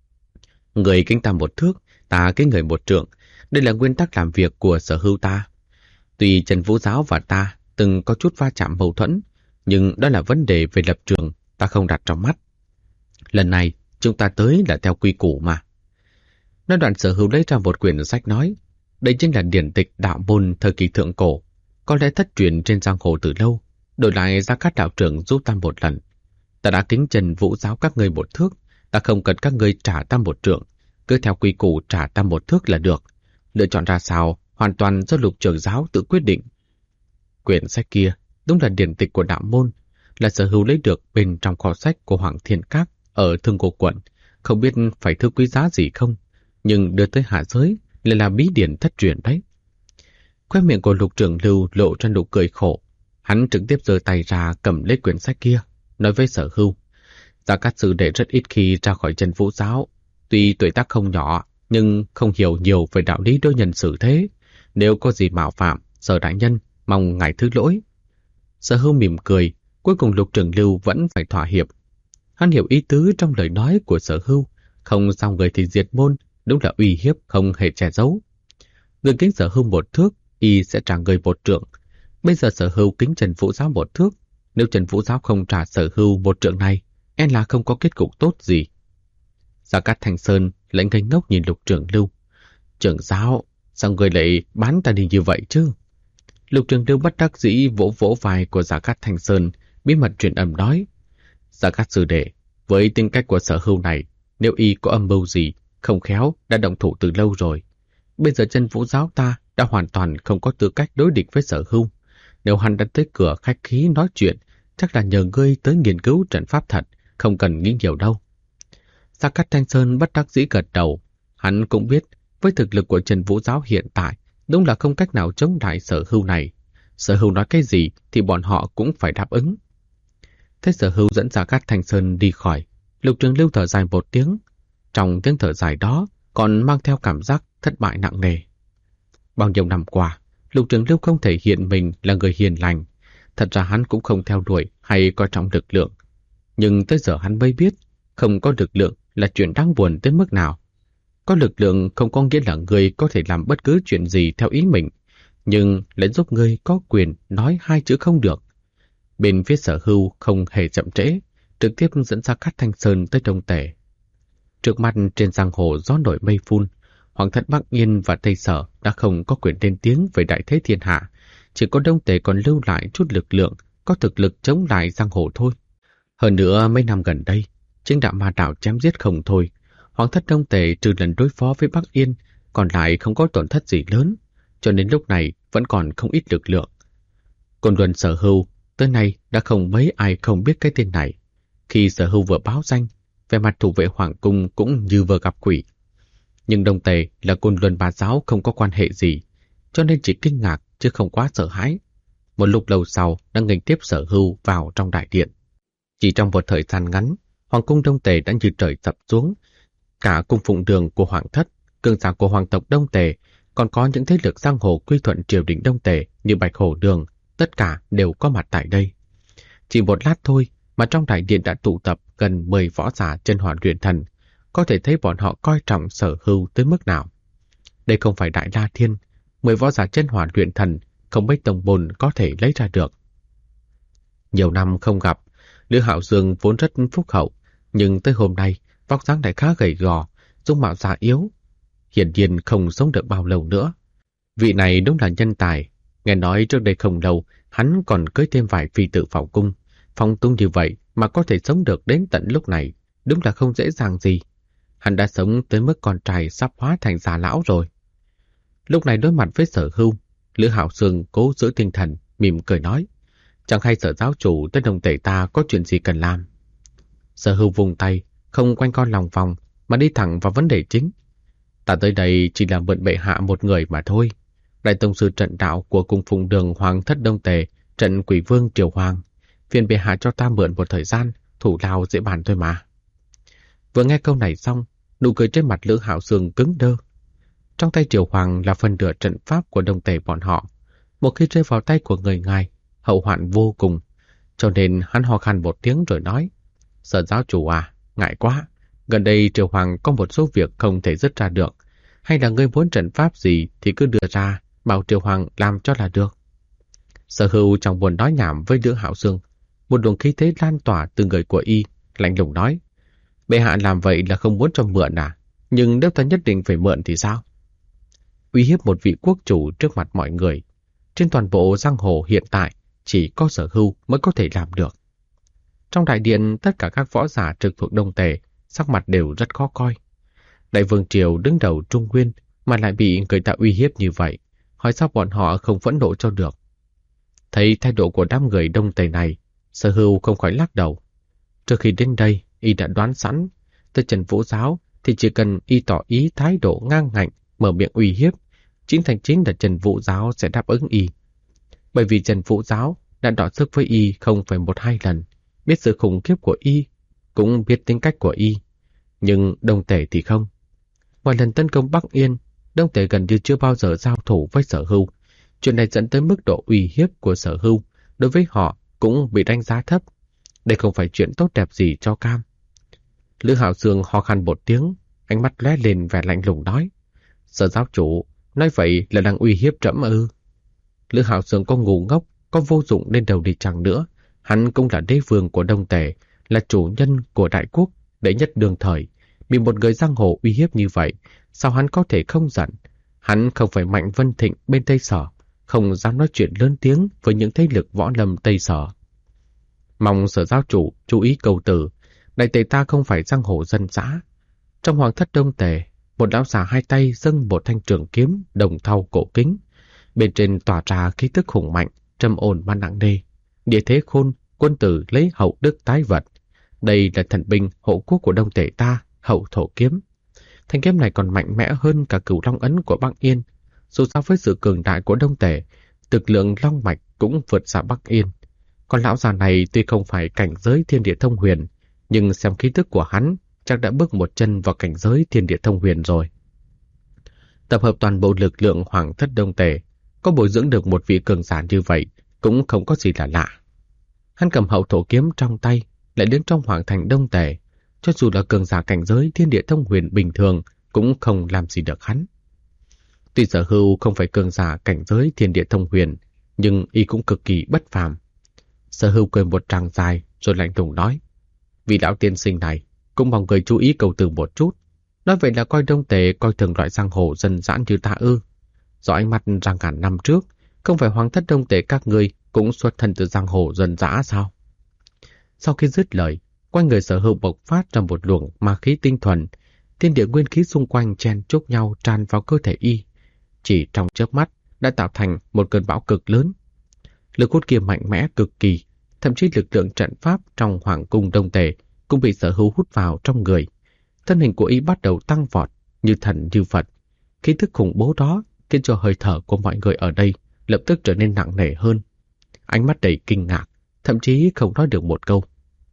Người kính ta một thước, ta kính người một trượng, đây là nguyên tắc làm việc của Sở Hưu ta. Tuy Trần Vũ giáo và ta từng có chút va chạm mâu thuẫn, nhưng đó là vấn đề về lập trường, ta không đặt trong mắt. Lần này, chúng ta tới là theo quy củ mà. Nói đoạn Sở Hưu lấy ra một quyển sách nói, đây chính là điển tịch đạo môn thời kỳ thượng cổ, có lẽ thất truyền trên giang hồ từ lâu, đổi lại Gia Cát đạo trưởng giúp ta một lần. Ta đã kính Trần Vũ giáo các ngươi một thước, ta không cần các ngươi trả ta một trượng, cứ theo quy củ trả ta một thước là được. Lựa chọn ra sao, hoàn toàn do Lục trưởng giáo tự quyết định. Quyển sách kia đúng là điển tịch của đạo môn, là Sở Hưu lấy được bên trong kho sách của Hoàng Thiên Các ở Thương Cổ quận, không biết phải thư quý giá gì không, nhưng đưa tới hạ giới lại là bí điển thất truyền đấy. Khóe miệng của Lục trưởng Lưu lộ ra nụ cười khổ, hắn trực tiếp giơ tay ra cầm lấy quyển sách kia, nói với Sở Hưu, Gia Cát sư đệ rất ít khi ra khỏi Trần Vũ giáo, tuy tuổi tác không nhỏ, nhưng không hiểu nhiều về đạo lý đối nhân xử thế. Nếu có gì mạo phạm, Sở đại nhân mong ngài thứ lỗi. Sở Hưu mỉm cười, cuối cùng Lục trưởng Lưu vẫn phải thỏa hiệp. Hắn hiểu ý tứ trong lời nói của Sở Hưu, không sao người thì diệt môn, đúng là uy hiếp không hề che giấu. Người kính Sở Hưu một thước, y sẽ trả người 1 trượng. Bây giờ Sở Hưu kính Trần Vũ Giáo 1 thước, nếu Trần Vũ Giáo không trả Sở Hưu 1 trượng này, e là không có kết cục tốt gì. Gia Cát Thanh Sơn lại ngây ngốc nhìn Lục Trường Lưu. Trưởng giáo, sao người lại bán ta đi như vậy chứ? Lục Trường Lưu bất đắc dĩ vỗ vỗ vai của Gia Cát Thanh Sơn, bí mật truyền âm nói: Gia Cát sư đệ, với tính cách của Sở Hưu này, nếu y có âm mưu gì, không khéo đã động thủ từ lâu rồi. Bây giờ Chân Vũ Giáo ta đã hoàn toàn không có tư cách đối địch với Sở Hưu. Nếu hắn đã tới cửa khách khí nói chuyện, chắc là nhờ ngươi tới nghiên cứu trận pháp thật, không cần nghĩ nhiều đâu. Gia Cát Thanh Sơn bất đắc dĩ gật đầu. Hắn cũng biết, với thực lực của Trần Vũ Giáo hiện tại, đúng là không cách nào chống lại Sở Hưu này. Sở Hưu nói cái gì thì bọn họ cũng phải đáp ứng. Thế Sở Hưu dẫn Gia Cát Thanh Sơn đi khỏi. Lục Trường Lưu thở dài 1 tiếng. Trong tiếng thở dài đó còn mang theo cảm giác thất bại nặng nề. Bao nhiêu năm qua, Lục Trường Lưu không thể hiện mình là người hiền lành. Thật ra hắn cũng không theo đuổi hay coi trọng lực lượng. Nhưng tới giờ hắn mới biết, không có lực lượng là chuyện đáng buồn tới mức nào. Có lực lượng không có nghĩa là người có thể làm bất cứ chuyện gì theo ý mình, nhưng lại giúp người có quyền nói 2 chữ không được. Bên phía Sở Hưu không hề chậm trễ, trực tiếp dẫn Gia Cát Thanh Sơn tới Đông Tề. Trước mặt trên giang hồ gió nổi mây phun, Hoàng thất Bắc Yên và Tây Sở đã không có quyền lên tiếng về đại thế thiên hạ, chỉ có Đông Tề còn lưu lại chút lực lượng, có thực lực chống lại giang hồ thôi. Hơn nữa mấy năm gần đây, chính đạo ma đạo chém giết không thôi, Hoàng thất Đông Tề trừ lần đối phó với Bắc Yên, còn lại không có tổn thất gì lớn, cho nên lúc này vẫn còn không ít lực lượng. Côn Luân Sở Hưu tới nay đã không mấy ai không biết cái tên này. Khi Sở Hưu vừa báo danh, về mặt thủ vệ hoàng cung cũng như vừa gặp quỷ. Nhưng Đông Tề là Côn Luân Bá Giáo không có quan hệ gì, cho nên chỉ kinh ngạc chứ không quá sợ hãi. Một lúc lâu sau đã nghênh tiếp Sở Hưu vào trong đại điện. Chỉ trong một thời gian ngắn, hoàng cung Đông Tề đã như trời sập xuống. Cả cung phụng đường của hoàng thất, cường giả của hoàng tộc Đông Tề, còn có những thế lực giang hồ quy thuận triều đình Đông Tề như Bạch Hổ Đường, tất cả đều có mặt tại đây. Chỉ một lát thôi mà trong đại điện đã tụ tập gần 10 võ giả chân hỏa luyện thần, có thể thấy bọn họ coi trọng Sở Hưu tới mức nào. Đây không phải Đại La Thiên, 10 võ giả chân hỏa luyện thần không mấy tông môn có thể lấy ra được. Nhiều năm không gặp, Lữ Hạo Dương vốn rất phúc hậu, nhưng tới hôm nay vóc dáng lại khá gầy gò, dung mạo già yếu, hiển nhiên không sống được bao lâu nữa. Vị này đúng là nhân tài. Nghe nói trước đây không lâu hắn còn cưới thêm vài phi tử vào cung, phong tung như vậy mà có thể sống được đến tận lúc này, đúng là không dễ dàng gì. Hắn đã sống tới mức con trai sắp hóa thành già lão rồi. Lúc này đối mặt với Sở Hưu, Lữ Hạo Dương cố giữ tinh thần, mỉm cười nói: chẳng hay Sở giáo chủ tới Đông Tề ta có chuyện gì cần làm. Sở Hưu vùng tay, không quanh co lòng vòng mà đi thẳng vào vấn đề chính. Ta tới đây chỉ là mượn bệ hạ một người mà thôi. Đại tông sư trận đạo của cung phụng đường hoàng thất Đông Tề, trận Quỷ Vương Triều Hoàng, phiền bệ hạ cho ta mượn một thời gian, thủ lao dễ bàn thôi mà. Vừa nghe câu này xong, nụ cười trên mặt Lữ Hạo Dương cứng đơ. Trong tay Triều Hoàng là phần nửa trận pháp của Đông Tề bọn họ. Một khi rơi vào tay của người ngài, hậu hoạn vô cùng. Cho nên hắn ho khan 1 tiếng rồi nói: Sở giáo chủ à, ngại quá. Gần đây Triều Hoàng có một số việc không thể dứt ra được. Hay là ngươi muốn trận pháp gì thì cứ đưa ra, bảo Triều Hoàng làm cho là được. Sở Hưu chẳng buồn nói nhảm với Lữ Hạo Dương. Một luồng khí thế lan tỏa từ người của y, lạnh lùng nói: bệ hạ làm vậy là không muốn cho mượn à? Nhưng nếu ta nhất định phải mượn thì sao? Uy hiếp một vị quốc chủ trước mặt mọi người, trên toàn bộ giang hồ hiện tại chỉ có Sở Hưu mới có thể làm được. Trong đại điện, tất cả các võ giả trực thuộc Đông Tề sắc mặt đều rất khó coi. Đại vương triều đứng đầu Trung Nguyên mà lại bị người ta uy hiếp như vậy, hỏi sao bọn họ không phẫn nộ cho được. Thấy thái độ của đám người Đông Tề này, Sở Hưu không khỏi lắc đầu. Trước khi đến đây, y đã đoán sẵn, tới Trần Vũ Giáo thì chỉ cần y tỏ ý thái độ ngang ngạnh, mở miệng uy hiếp, 9/9 là Trần Vũ Giáo sẽ đáp ứng y. Bởi vì Trần Vũ Giáo đã đọ sức với y không phải 1-2 lần, biết sự khủng khiếp của y, cũng biết tính cách của y. Nhưng Đông Tề thì không. Ngoài lần tấn công Bắc Yên, Đông Tề gần như chưa bao giờ giao thủ với Sở Hưu. Chuyện này dẫn tới mức độ uy hiếp của Sở Hưu đối với họ cũng bị đánh giá thấp. Đây không phải chuyện tốt đẹp gì cho cam. Lữ Hạo Dương ho khan 1 tiếng, ánh mắt lóe lên vẻ lạnh lùng nói: Sở giáo chủ, nói vậy là đang uy hiếp trẫm ư? Lữ Hạo Sương có ngu ngốc, có vô dụng đến đầu đi chăng nữa, hắn cũng là đế vương của Đông Tề, là chủ nhân của đại quốc, đệ nhất đương thời. Bị một người giang hồ uy hiếp như vậy, sao hắn có thể không giận? Hắn không phải Mạnh Vân Thịnh bên Tây Sở, không dám nói chuyện lớn tiếng với những thế lực võ lâm Tây Sở. Mong Sở giáo chủ chú ý câu từ, đại tề ta không phải giang hồ dân dã. Trong hoàng thất Đông Tề, một lão già hai tay dâng một thanh trường kiếm đồng thau cổ kính, bên trên tỏa ra khí tức hùng mạnh, trầm ổn mà nặng nề. Địa thế khôn, quân tử lấy hậu đức tái vật. Đây là thần binh hộ quốc của Đông Tề ta, Hậu Thổ kiếm. Thanh kiếm này còn mạnh mẽ hơn cả Cửu Long ấn của Bắc Yên. Dù sao với sự cường đại của Đông Tề, lực lượng long mạch cũng vượt xa Bắc Yên. Còn lão già này tuy không phải cảnh giới thiên địa thông huyền, nhưng xem khí tức của hắn chắc đã bước một chân vào cảnh giới thiên địa thông huyền rồi. Tập hợp toàn bộ lực lượng hoàng thất Đông Tề, có bồi dưỡng được một vị cường giả như vậy cũng không có gì là lạ. Hắn cầm Hậu Thổ kiếm trong tay, lại đứng trong hoàng thành Đông Tề, cho dù là cường giả cảnh giới thiên địa thông huyền bình thường cũng không làm gì được hắn. Tuy Sở Hưu không phải cường giả cảnh giới thiên địa thông huyền, nhưng y cũng cực kỳ bất phàm. Sở Hưu cười một tràng dài rồi lạnh lùng nói: "Vị lão tiên sinh này cũng mong người chú ý câu từ một chút. Nói vậy là coi Đông Tề coi thường loại giang hồ dân dã như ta ư? Do ánh mắt ra ngàn năm trước, không phải hoàng thất Đông Tề các ngươi cũng xuất thân từ giang hồ dân dã sao?" Sau khi dứt lời, quanh người Sở Hưu bộc phát ra một luồng ma khí tinh thuần, thiên địa nguyên khí xung quanh chen chúc nhau tràn vào cơ thể y, chỉ trong chớp mắt đã tạo thành một cơn bão cực lớn. Lực hút kia mạnh mẽ cực kỳ, thậm chí lực lượng trận pháp trong hoàng cung Đông Tề cũng bị Sở Hưu hút vào trong người. Thân hình của y bắt đầu tăng vọt, như thần như Phật. Khí thức khủng bố đó khiến cho hơi thở của mọi người ở đây lập tức trở nên nặng nề hơn. Ánh mắt đầy kinh ngạc, thậm chí không nói được một câu.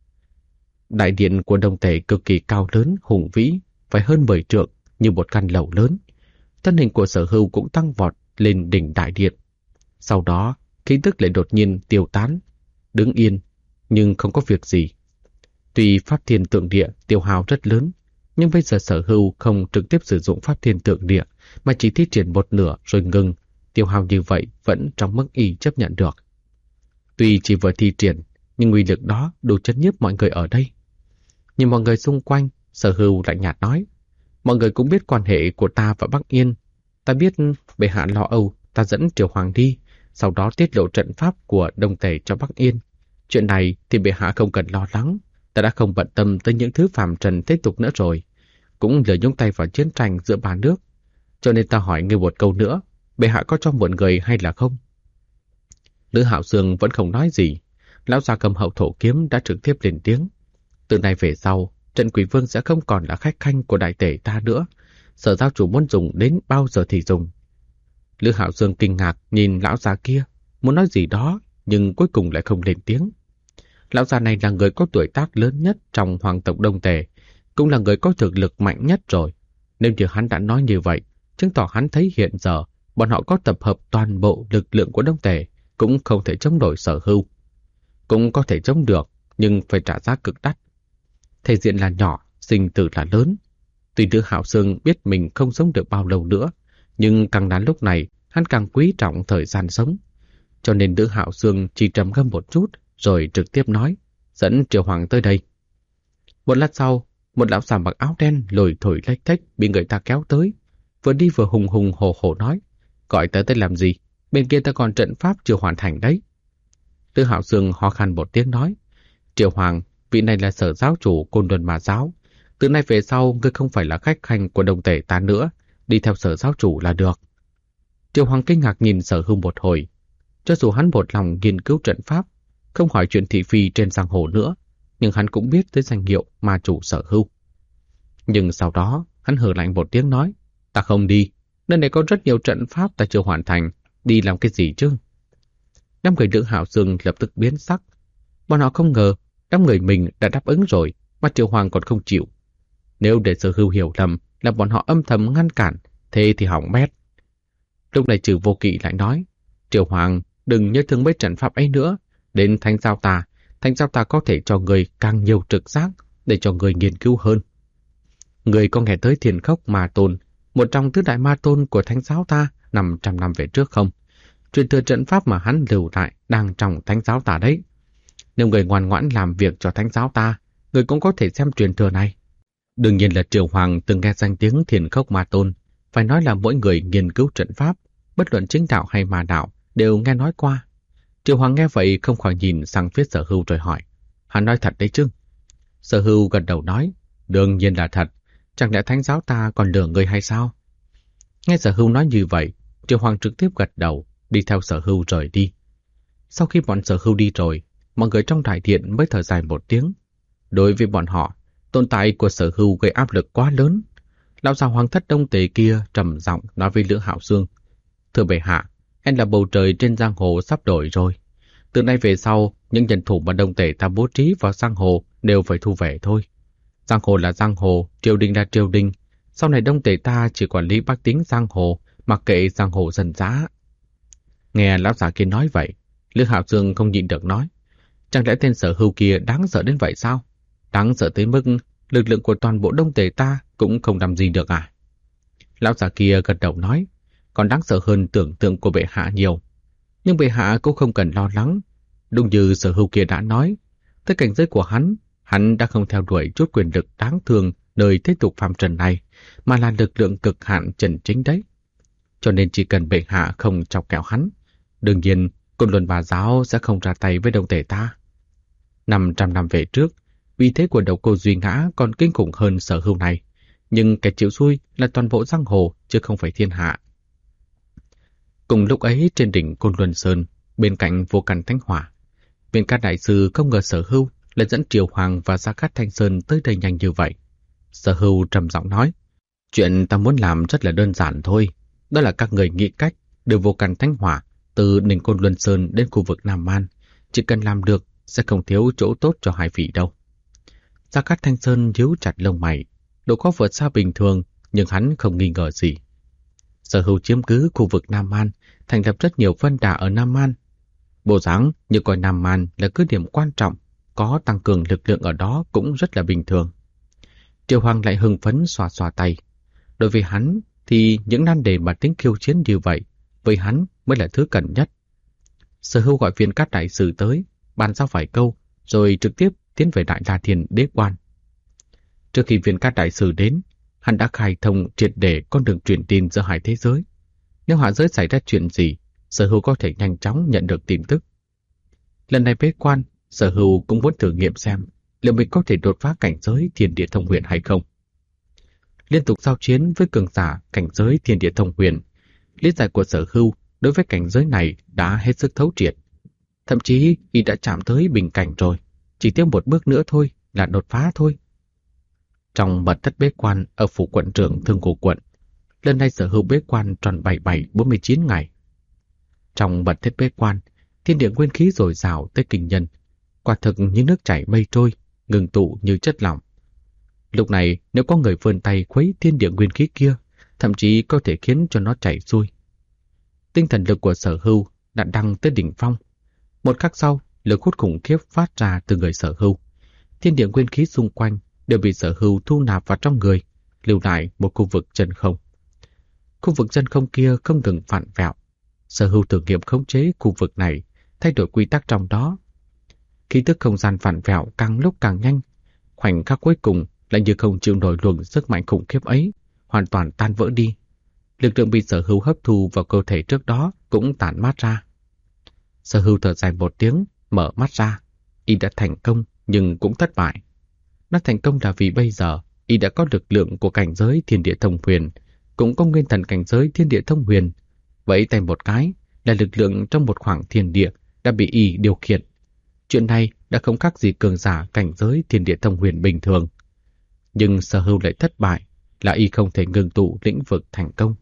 Đại điện của Đông Tề cực kỳ cao lớn, hùng vĩ, phải hơn 10 trượng, như một căn lầu lớn. Thân hình của Sở Hưu cũng tăng vọt lên đỉnh đại điện. Sau đó, khí tức lại đột nhiên tiêu tán, đứng yên, nhưng không có việc gì. Tuy Pháp Thiên Tượng Địa tiêu hao rất lớn, nhưng bây giờ Sở Hưu không trực tiếp sử dụng Pháp Thiên Tượng Địa, mà chỉ thi triển một nửa rồi ngừng. Tiêu hao như vậy vẫn trong mức y chấp nhận được. Tuy chỉ vừa thi triển, nhưng uy lực đó đủ chấn nhiếp mọi người ở đây. Nhìn mọi người xung quanh, Sở Hưu lạnh nhạt nói: "Mọi người cũng biết quan hệ của ta và Bắc Yên. Ta biết bệ hạ lo âu, ta dẫn Triều Hoàng đi, sau đó tiết lộ trận pháp của Đông Tề cho Bắc Yên. Chuyện này thì bệ hạ không cần lo lắng, ta đã không bận tâm tới những thứ phàm trần thế tục nữa rồi, cũng lười nhúng tay vào chiến tranh giữa ba nước. Cho nên ta hỏi ngươi một câu nữa, bệ hạ có cho mượn người hay là không?" Lữ Hạo Sương vẫn không nói gì. Lão già cầm Hậu Thổ kiếm đã trực tiếp lên tiếng: "Từ nay về sau, Trận Quỷ Vương sẽ không còn là khách khanh của đại tể ta nữa. Sở giáo chủ muốn dùng đến bao giờ thì dùng." Lữ Hạo Sương kinh ngạc nhìn lão già kia, muốn nói gì đó, nhưng cuối cùng lại không lên tiếng. Lão già này là người có tuổi tác lớn nhất trong hoàng tộc Đông Tề, cũng là người có thực lực mạnh nhất rồi. Nếu như hắn đã nói như vậy, chứng tỏ hắn thấy hiện giờ bọn họ có tập hợp toàn bộ lực lượng của Đông Tề, cũng không thể chống nổi Sở Hưu. Cũng có thể chống được, nhưng phải trả giá cực đắt. Thể diện là nhỏ, sinh tử là lớn. Tuy Lữ Hạo Sương biết mình không sống được bao lâu nữa, nhưng càng đến lúc này, hắn càng quý trọng thời gian sống. Cho nên Lữ Hạo Sương chỉ trầm ngâm một chút, rồi trực tiếp nói: "Dẫn Triều Hoàng tới đây." Một lát sau, một lão già mặc áo đen lồi thổi lách thách bị người ta kéo tới, vừa đi vừa hùng hùng hổ hổ nói: "Gọi tới đây làm gì? Bên kia ta còn trận pháp chưa hoàn thành đấy." Lữ Hạo Sương ho khan một tiếng nói: "Triều Hoàng, vị này là Sở giáo chủ Côn Luân Ma giáo. Từ nay về sau, ngươi không phải là khách khanh của Đông Tề ta nữa, đi theo Sở giáo chủ là được." Triều Hoàng kinh ngạc nhìn Sở Hưu một hồi. Cho dù hắn một lòng nghiên cứu trận pháp, không hỏi chuyện thị phi trên giang hồ nữa, nhưng hắn cũng biết tới danh hiệu ma chủ Sở Hưu. Nhưng sau đó, hắn hừ lạnh một tiếng nói: "Ta không đi, nơi này có rất nhiều trận pháp ta chưa hoàn thành, đi làm cái gì chứ?" Đám người Lữ Hạo Sương lập tức biến sắc. Bọn họ không ngờ đám người mình đã đáp ứng rồi mà Triều Hoàng còn không chịu. Nếu để Sở Hưu hiểu lầm là bọn họ âm thầm ngăn cản, thế thì hỏng bét. Lúc này Trừ Vô Kỵ lại nói: "Triều Hoàng, đừng nhớ thương mấy trận pháp ấy nữa. Đến Thánh Giao ta có thể cho người càng nhiều trực giác để cho người nghiên cứu hơn. Người có nghe tới Thiên Khốc Ma Tôn, một trong tứ đại ma tôn của Thánh Giáo ta 500 năm về trước không? Truyền thừa trận pháp mà hắn lưu lại đang trong thánh giáo ta đấy. Nếu người ngoan ngoãn làm việc cho thánh giáo ta, người cũng có thể xem truyền thừa này. Đương nhiên là Triều Hoàng từng nghe danh tiếng Thiền Khốc Ma Tôn, phải nói là mỗi người nghiên cứu trận pháp, bất luận chính đạo hay ma đạo, đều nghe nói qua. Triều Hoàng nghe vậy không khỏi nhìn sang phía Sở Hưu rồi hỏi, hắn nói thật đấy chứ? Sở Hưu gật đầu nói, đương nhiên là thật, chẳng lẽ thánh giáo ta còn lừa người hay sao? Nghe Sở Hưu nói như vậy, Triều Hoàng trực tiếp gật đầu, đi theo Sở Hưu rời đi. Sau khi bọn Sở Hưu đi rồi, mọi người trong đại điện mới thở dài một tiếng. Đối với bọn họ, tồn tại của Sở Hưu gây áp lực quá lớn. Lão già hoàng thất Đông Tề kia trầm giọng nói với Lữ Hạo Dương, thưa bệ hạ, em là bầu trời trên giang hồ sắp đổi rồi. Từ nay về sau, những nhân thủ mà Đông Tề ta bố trí vào giang hồ đều phải thu về thôi. Giang hồ là giang hồ, triều đình là triều đình. Sau này Đông Tề ta chỉ quản lý bách tính giang hồ, mặc kệ giang hồ dần dã. Nghe lão già kia nói vậy, Lữ Hạo Dương không nhịn được nói, chẳng lẽ tên Sở Hưu kia đáng sợ đến vậy sao? Đáng sợ tới mức lực lượng của toàn bộ Đông Tề ta cũng không làm gì được à? Lão già kia gật đầu nói, còn đáng sợ hơn tưởng tượng của bệ hạ nhiều. Nhưng bệ hạ cũng không cần lo lắng. Đúng như Sở Hưu kia đã nói, tới cảnh giới của hắn đã không theo đuổi chút quyền lực đáng thương nơi thế tục phàm trần này, mà là lực lượng cực hạn chân chính đấy. Cho nên chỉ cần bệ hạ không chọc kẹo hắn, đương nhiên Côn Luân Bà Giáo sẽ không ra tay với Đông Tề ta. 500 năm về trước, uy thế của Độc Cô Duy Ngã còn kinh khủng hơn Sở Hưu này, nhưng kẻ chịu xui là toàn bộ giang hồ chứ không phải thiên hạ. Cùng lúc ấy trên đỉnh Côn Luân Sơn, bên cạnh Vô Căn Thánh Hỏa, Viên Cát đại sư không ngờ Sở Hưu lại dẫn Triều Hoàng và Gia Cát Thanh Sơn tới đây nhanh như vậy. Sở Hưu trầm giọng nói, chuyện ta muốn làm rất là đơn giản thôi, đó là các người nghĩ cách đưa Vô Căn Thánh Hỏa từ đỉnh Côn Luân Sơn đến khu vực Nam Man, chỉ cần làm được sẽ không thiếu chỗ tốt cho hai vị đâu. Gia Cát Thanh Sơn nhíu chặt lông mày, độ khó vượt xa bình thường, nhưng hắn không nghi ngờ gì. Sở Hưu chiếm cứ khu vực Nam Man, thành lập rất nhiều phân đà ở Nam Man. Bộ dáng như coi Nam Man là cứ điểm quan trọng, có tăng cường lực lượng ở đó cũng rất là bình thường. Triều Hoàng lại hưng phấn xoa xoa tay. Đối với hắn thì những nan đề mà tính khiêu chiến như vậy, với hắn mới là thứ cần nhất. Sở Hưu gọi Viên Cát đại sư tới, bàn giao vài câu, rồi trực tiếp tiến về Đại La Thiên Đế Quan. Trước khi Viên Cát đại sư đến, hắn đã khai thông triệt để con đường truyền tin giữa hai thế giới. Nếu hạ giới xảy ra chuyện gì, Sở Hưu có thể nhanh chóng nhận được tin tức. Lần này bế quan, Sở Hưu cũng muốn thử nghiệm xem liệu mình có thể đột phá cảnh giới Thiên Địa Thông Huyền hay không. Liên tục giao chiến với cường giả cảnh giới Thiên Địa Thông Huyền, lý giải của Sở Hưu đối với cảnh giới này đã hết sức thấu triệt. Thậm chí y đã chạm tới bình cảnh rồi, chỉ thiếu một bước nữa thôi là đột phá thôi. Trong mật thất bế quan ở phủ quận trưởng Thương Cổ quận, lần này Sở Hưu bế quan tròn 47-49 ngày. Trong mật thất bế quan, thiên địa nguyên khí dồi dào tới kinh nhân, quả thực như nước chảy mây trôi, ngừng tụ như chất lỏng. Lúc này nếu có người vươn tay khuấy thiên địa nguyên khí kia, thậm chí có thể khiến cho nó chảy xuôi. Tinh thần lực của Sở Hưu đã đăng tới đỉnh phong. Một khắc sau, lực hút khủng khiếp phát ra từ người Sở Hưu. Thiên địa nguyên khí xung quanh đều bị Sở Hưu thu nạp vào trong người, lưu lại một khu vực chân không. Khu vực chân không kia không ngừng vặn vẹo. Sở Hưu thử nghiệm khống chế khu vực này, thay đổi quy tắc trong đó. Khí tức không gian vặn vẹo càng lúc càng nhanh, khoảnh khắc cuối cùng lại như không chịu nổi luồng sức mạnh khủng khiếp ấy, hoàn toàn tan vỡ đi. Lực lượng bị Sở Hưu hấp thu vào cơ thể trước đó cũng tản mát ra. Sở Hưu thở dài một tiếng, mở mắt ra. Y đã thành công nhưng cũng thất bại. Nó thành công là vì bây giờ Y đã có lực lượng của cảnh giới Thiên Địa Thông Huyền, cũng có nguyên thần cảnh giới Thiên Địa Thông Huyền. Vẫy tay một cái là lực lượng trong một khoảng thiên địa đã bị Y điều khiển. Chuyện này đã không khác gì cường giả cảnh giới Thiên Địa Thông Huyền bình thường. Nhưng Sở Hưu lại thất bại, là Y không thể ngưng tụ lĩnh vực thành công.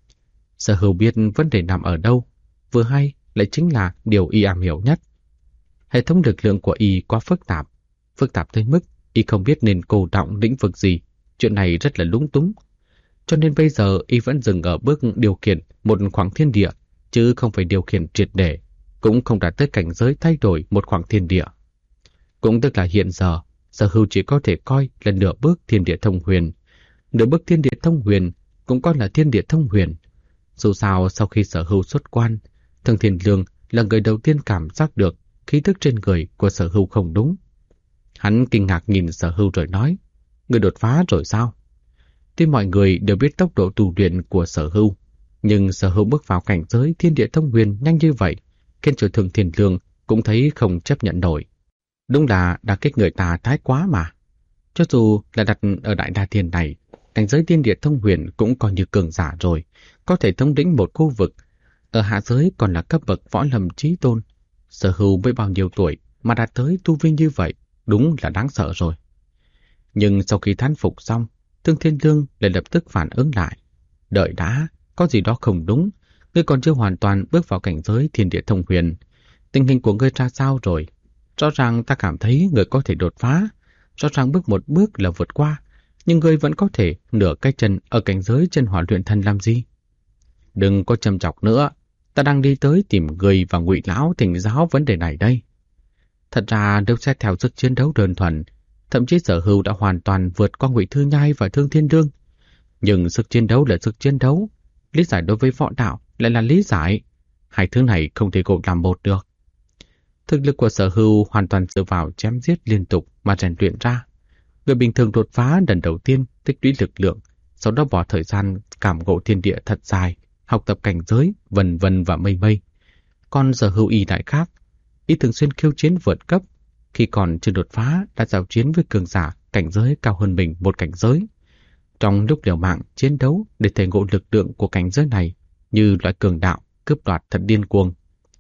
Sở Hưu biết vấn đề nằm ở đâu, vừa hay lại chính là điều Y am hiểu nhất. Hệ thống lực lượng của Y quá phức tạp tới mức Y không biết nên cô đọng lĩnh vực gì, chuyện này rất là lúng túng. Cho nên bây giờ Y vẫn dừng ở bước điều khiển một khoảng thiên địa, chứ không phải điều khiển triệt để, cũng không đạt tới cảnh giới thay đổi một khoảng thiên địa. Cũng tức là hiện giờ, Sở Hưu chỉ có thể coi là nửa bước Thiên Địa Thông Huyền. Nửa bước Thiên Địa Thông Huyền cũng coi là Thiên Địa Thông Huyền. Dù sao sau khi Sở Hưu xuất quan, Thường Thiên Lương là người đầu tiên cảm giác được khí thức trên người của Sở Hưu không đúng. Hắn kinh ngạc nhìn Sở Hưu rồi nói, người đột phá rồi sao? Tuy mọi người đều biết tốc độ tu luyện của Sở Hưu, nhưng Sở Hưu bước vào cảnh giới thiên địa thông huyền nhanh như vậy, khiến cho Thường Thiên Lương cũng thấy không chấp nhận nổi. Đúng là đả kích người ta thái quá mà. Cho dù là đặt ở Đại Đa Thiên này, cảnh giới thiên địa thông huyền cũng coi như cường giả rồi, có thể thống lĩnh một khu vực. Ở hạ giới còn là cấp bậc võ lâm chí tôn. Sở Hưu mới bao nhiêu tuổi mà đạt tới tu vi như vậy, đúng là đáng sợ rồi. Nhưng sau khi thán phục xong, Thương Thiên Lương lại lập tức phản ứng lại. Đợi đã, có gì đó không đúng, ngươi còn chưa hoàn toàn bước vào cảnh giới thiên địa thông huyền. Tình hình của ngươi ra sao rồi? Rõ ràng ta cảm thấy ngươi có thể đột phá, rõ ràng bước một bước là vượt qua, nhưng ngươi vẫn có thể nửa cái chân ở cảnh giới chân hỏa luyện thần làm gì? Đừng có châm chọc nữa, ta đang đi tới tìm ngươi và Ngụy lão thỉnh giáo vấn đề này đây. Thật ra nếu xét theo sức chiến đấu đơn thuần, thậm chí Sở Hưu đã hoàn toàn vượt qua Ngụy Thư Nhai và Thương Thiên Lương. Nhưng sức chiến đấu là sức chiến đấu, lý giải đối với võ đạo lại là lý giải. Hai thứ này không thể gộp làm một được. Thực lực của Sở Hưu hoàn toàn dựa vào chém giết liên tục mà rèn luyện ra. Người bình thường đột phá lần đầu tiên tích lũy lực lượng, sau đó bỏ thời gian cảm ngộ thiên địa thật dài, học tập cảnh giới, vân vân và mây mây. Còn Sở Hưu y đại khác, y thường xuyên khiêu chiến vượt cấp, khi còn chưa đột phá đã giao chiến với cường giả cảnh giới cao hơn mình một cảnh giới. Trong lúc liều mạng chiến đấu để thể ngộ lực lượng của cảnh giới này như loại cường đạo, cướp đoạt thật điên cuồng.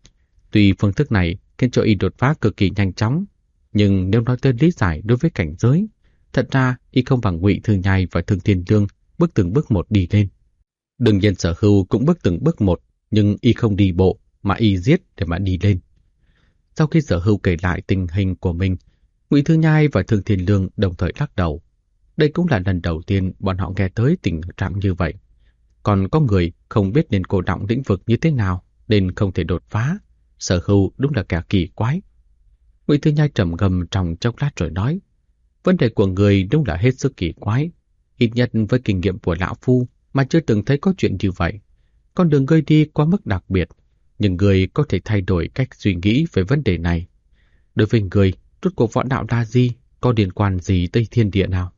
Tuy phương thức này khiến cho y đột phá cực kỳ nhanh chóng, nhưng nếu nói tới lý giải đối với cảnh giới, thật ra y không bằng Ngụy Thư Nhai và Thương Thiên Lương bước từng bước một đi lên. Đương nhiên Sở Hưu cũng bước từng bước một, nhưng y không đi bộ mà y giết để mà đi lên. Sau khi Sở Hưu kể lại tình hình của mình, Ngụy Thư Nhai và Thương Thiên Lương đồng thời lắc đầu. Đây cũng là lần đầu tiên bọn họ nghe tới tình trạng như vậy. Còn có người không biết nên cô đọng lĩnh vực như thế nào nên không thể đột phá. Sở Hưu đúng là kẻ kỳ quái. Ngụy Thư Nhai trầm ngâm trong chốc lát rồi nói, vấn đề của người đúng là hết sức kỳ quái. Ít nhất với kinh nghiệm của lão phu mà chưa từng thấy có chuyện như vậy. Con đường ngươi đi quá mức đặc biệt, nhưng người có thể thay đổi cách suy nghĩ về vấn đề này. Đối với người, rốt cuộc võ đạo là gì, có liên quan gì tới thiên địa nào?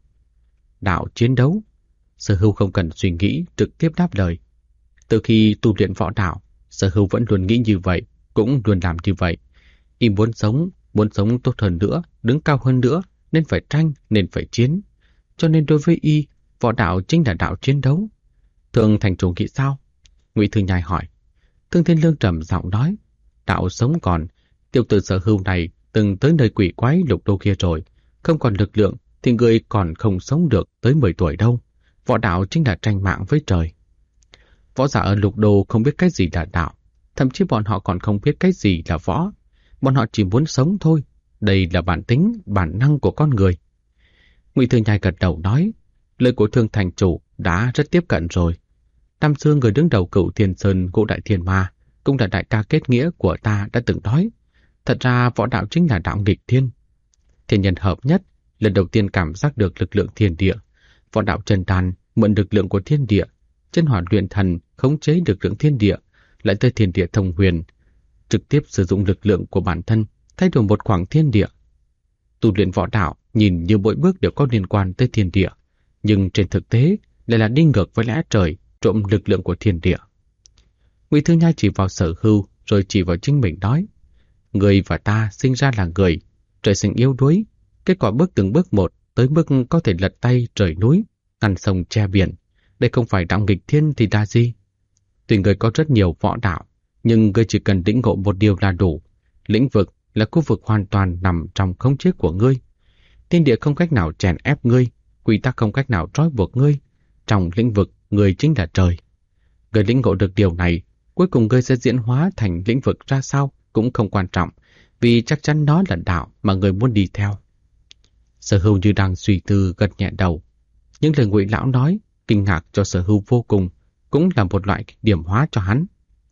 Đạo chiến đấu. Sở Hưu không cần suy nghĩ, trực tiếp đáp lời. Từ khi tu luyện võ đạo, Sở Hưu vẫn luôn nghĩ như vậy, cũng luôn làm như vậy. Y muốn sống tốt hơn nữa, đứng cao hơn nữa, nên phải tranh, nên phải chiến. Cho nên đối với y, võ đạo chính là đạo chiến đấu. Thường thành chủ nghĩ sao? Ngụy Thư Nhai hỏi. Thương Thiên Lương trầm giọng nói, đạo sống còn, tiểu tử Sở Hưu này từng tới nơi quỷ quái Lục Đô kia rồi, không còn lực lượng thì người còn không sống được tới 10 tuổi đâu. Võ đạo chính là tranh mạng với trời. Võ giả ở Lục Đô không biết cái gì là đạo, thậm chí bọn họ còn không biết cái gì là võ. Bọn họ chỉ muốn sống thôi, đây là bản tính, bản năng của con người. Ngụy Thư Nhai gật đầu nói, lời của Thương thành chủ đã rất tiếp cận rồi. Năm xưa người đứng đầu Cửu Thiên Sơn Ngũ Đại Thiên Ma cũng là đại ca kết nghĩa của ta đã từng nói. Thật ra võ đạo chính là đạo nghịch thiên. Thiên nhân hợp nhất, lần đầu tiên cảm giác được lực lượng thiên địa. Võ đạo chân đàn mượn lực lượng của thiên địa, chân hỏa luyện thần khống chế lực lượng thiên địa, lại tới thiên địa thông huyền, trực tiếp sử dụng lực lượng của bản thân thay đổi một khoảng thiên địa. Tu luyện võ đạo nhìn như mỗi bước đều có liên quan tới thiên địa, nhưng trên thực tế lại là đi ngược với lẽ trời, trộm lực lượng của thiên địa. Ngụy Thư Nhai chỉ vào Sở Hưu rồi chỉ vào chính mình nói, người và ta sinh ra là người, trời sinh yếu đuối, kết quả bước từng bước một tới mức có thể lật tay rời núi, ngăn sông che biển. Đây không phải đạo nghịch thiên thì là gì? Tuy người có rất nhiều võ đạo, nhưng người chỉ cần lĩnh ngộ một điều là đủ. Lĩnh vực là khu vực hoàn toàn nằm trong khống chế của ngươi. Thiên địa không cách nào chèn ép ngươi, quy tắc không cách nào trói buộc ngươi. Trong lĩnh vực, ngươi chính là trời. Người lĩnh ngộ được điều này, cuối cùng ngươi sẽ diễn hóa thành lĩnh vực ra sao cũng không quan trọng, vì chắc chắn đó là đạo mà người muốn đi theo. Sở Hưu như đang suy tư gật nhẹ đầu. Những lời Ngụy lão nói kinh ngạc cho Sở Hưu vô cùng, cũng là một loại điểm hóa cho hắn.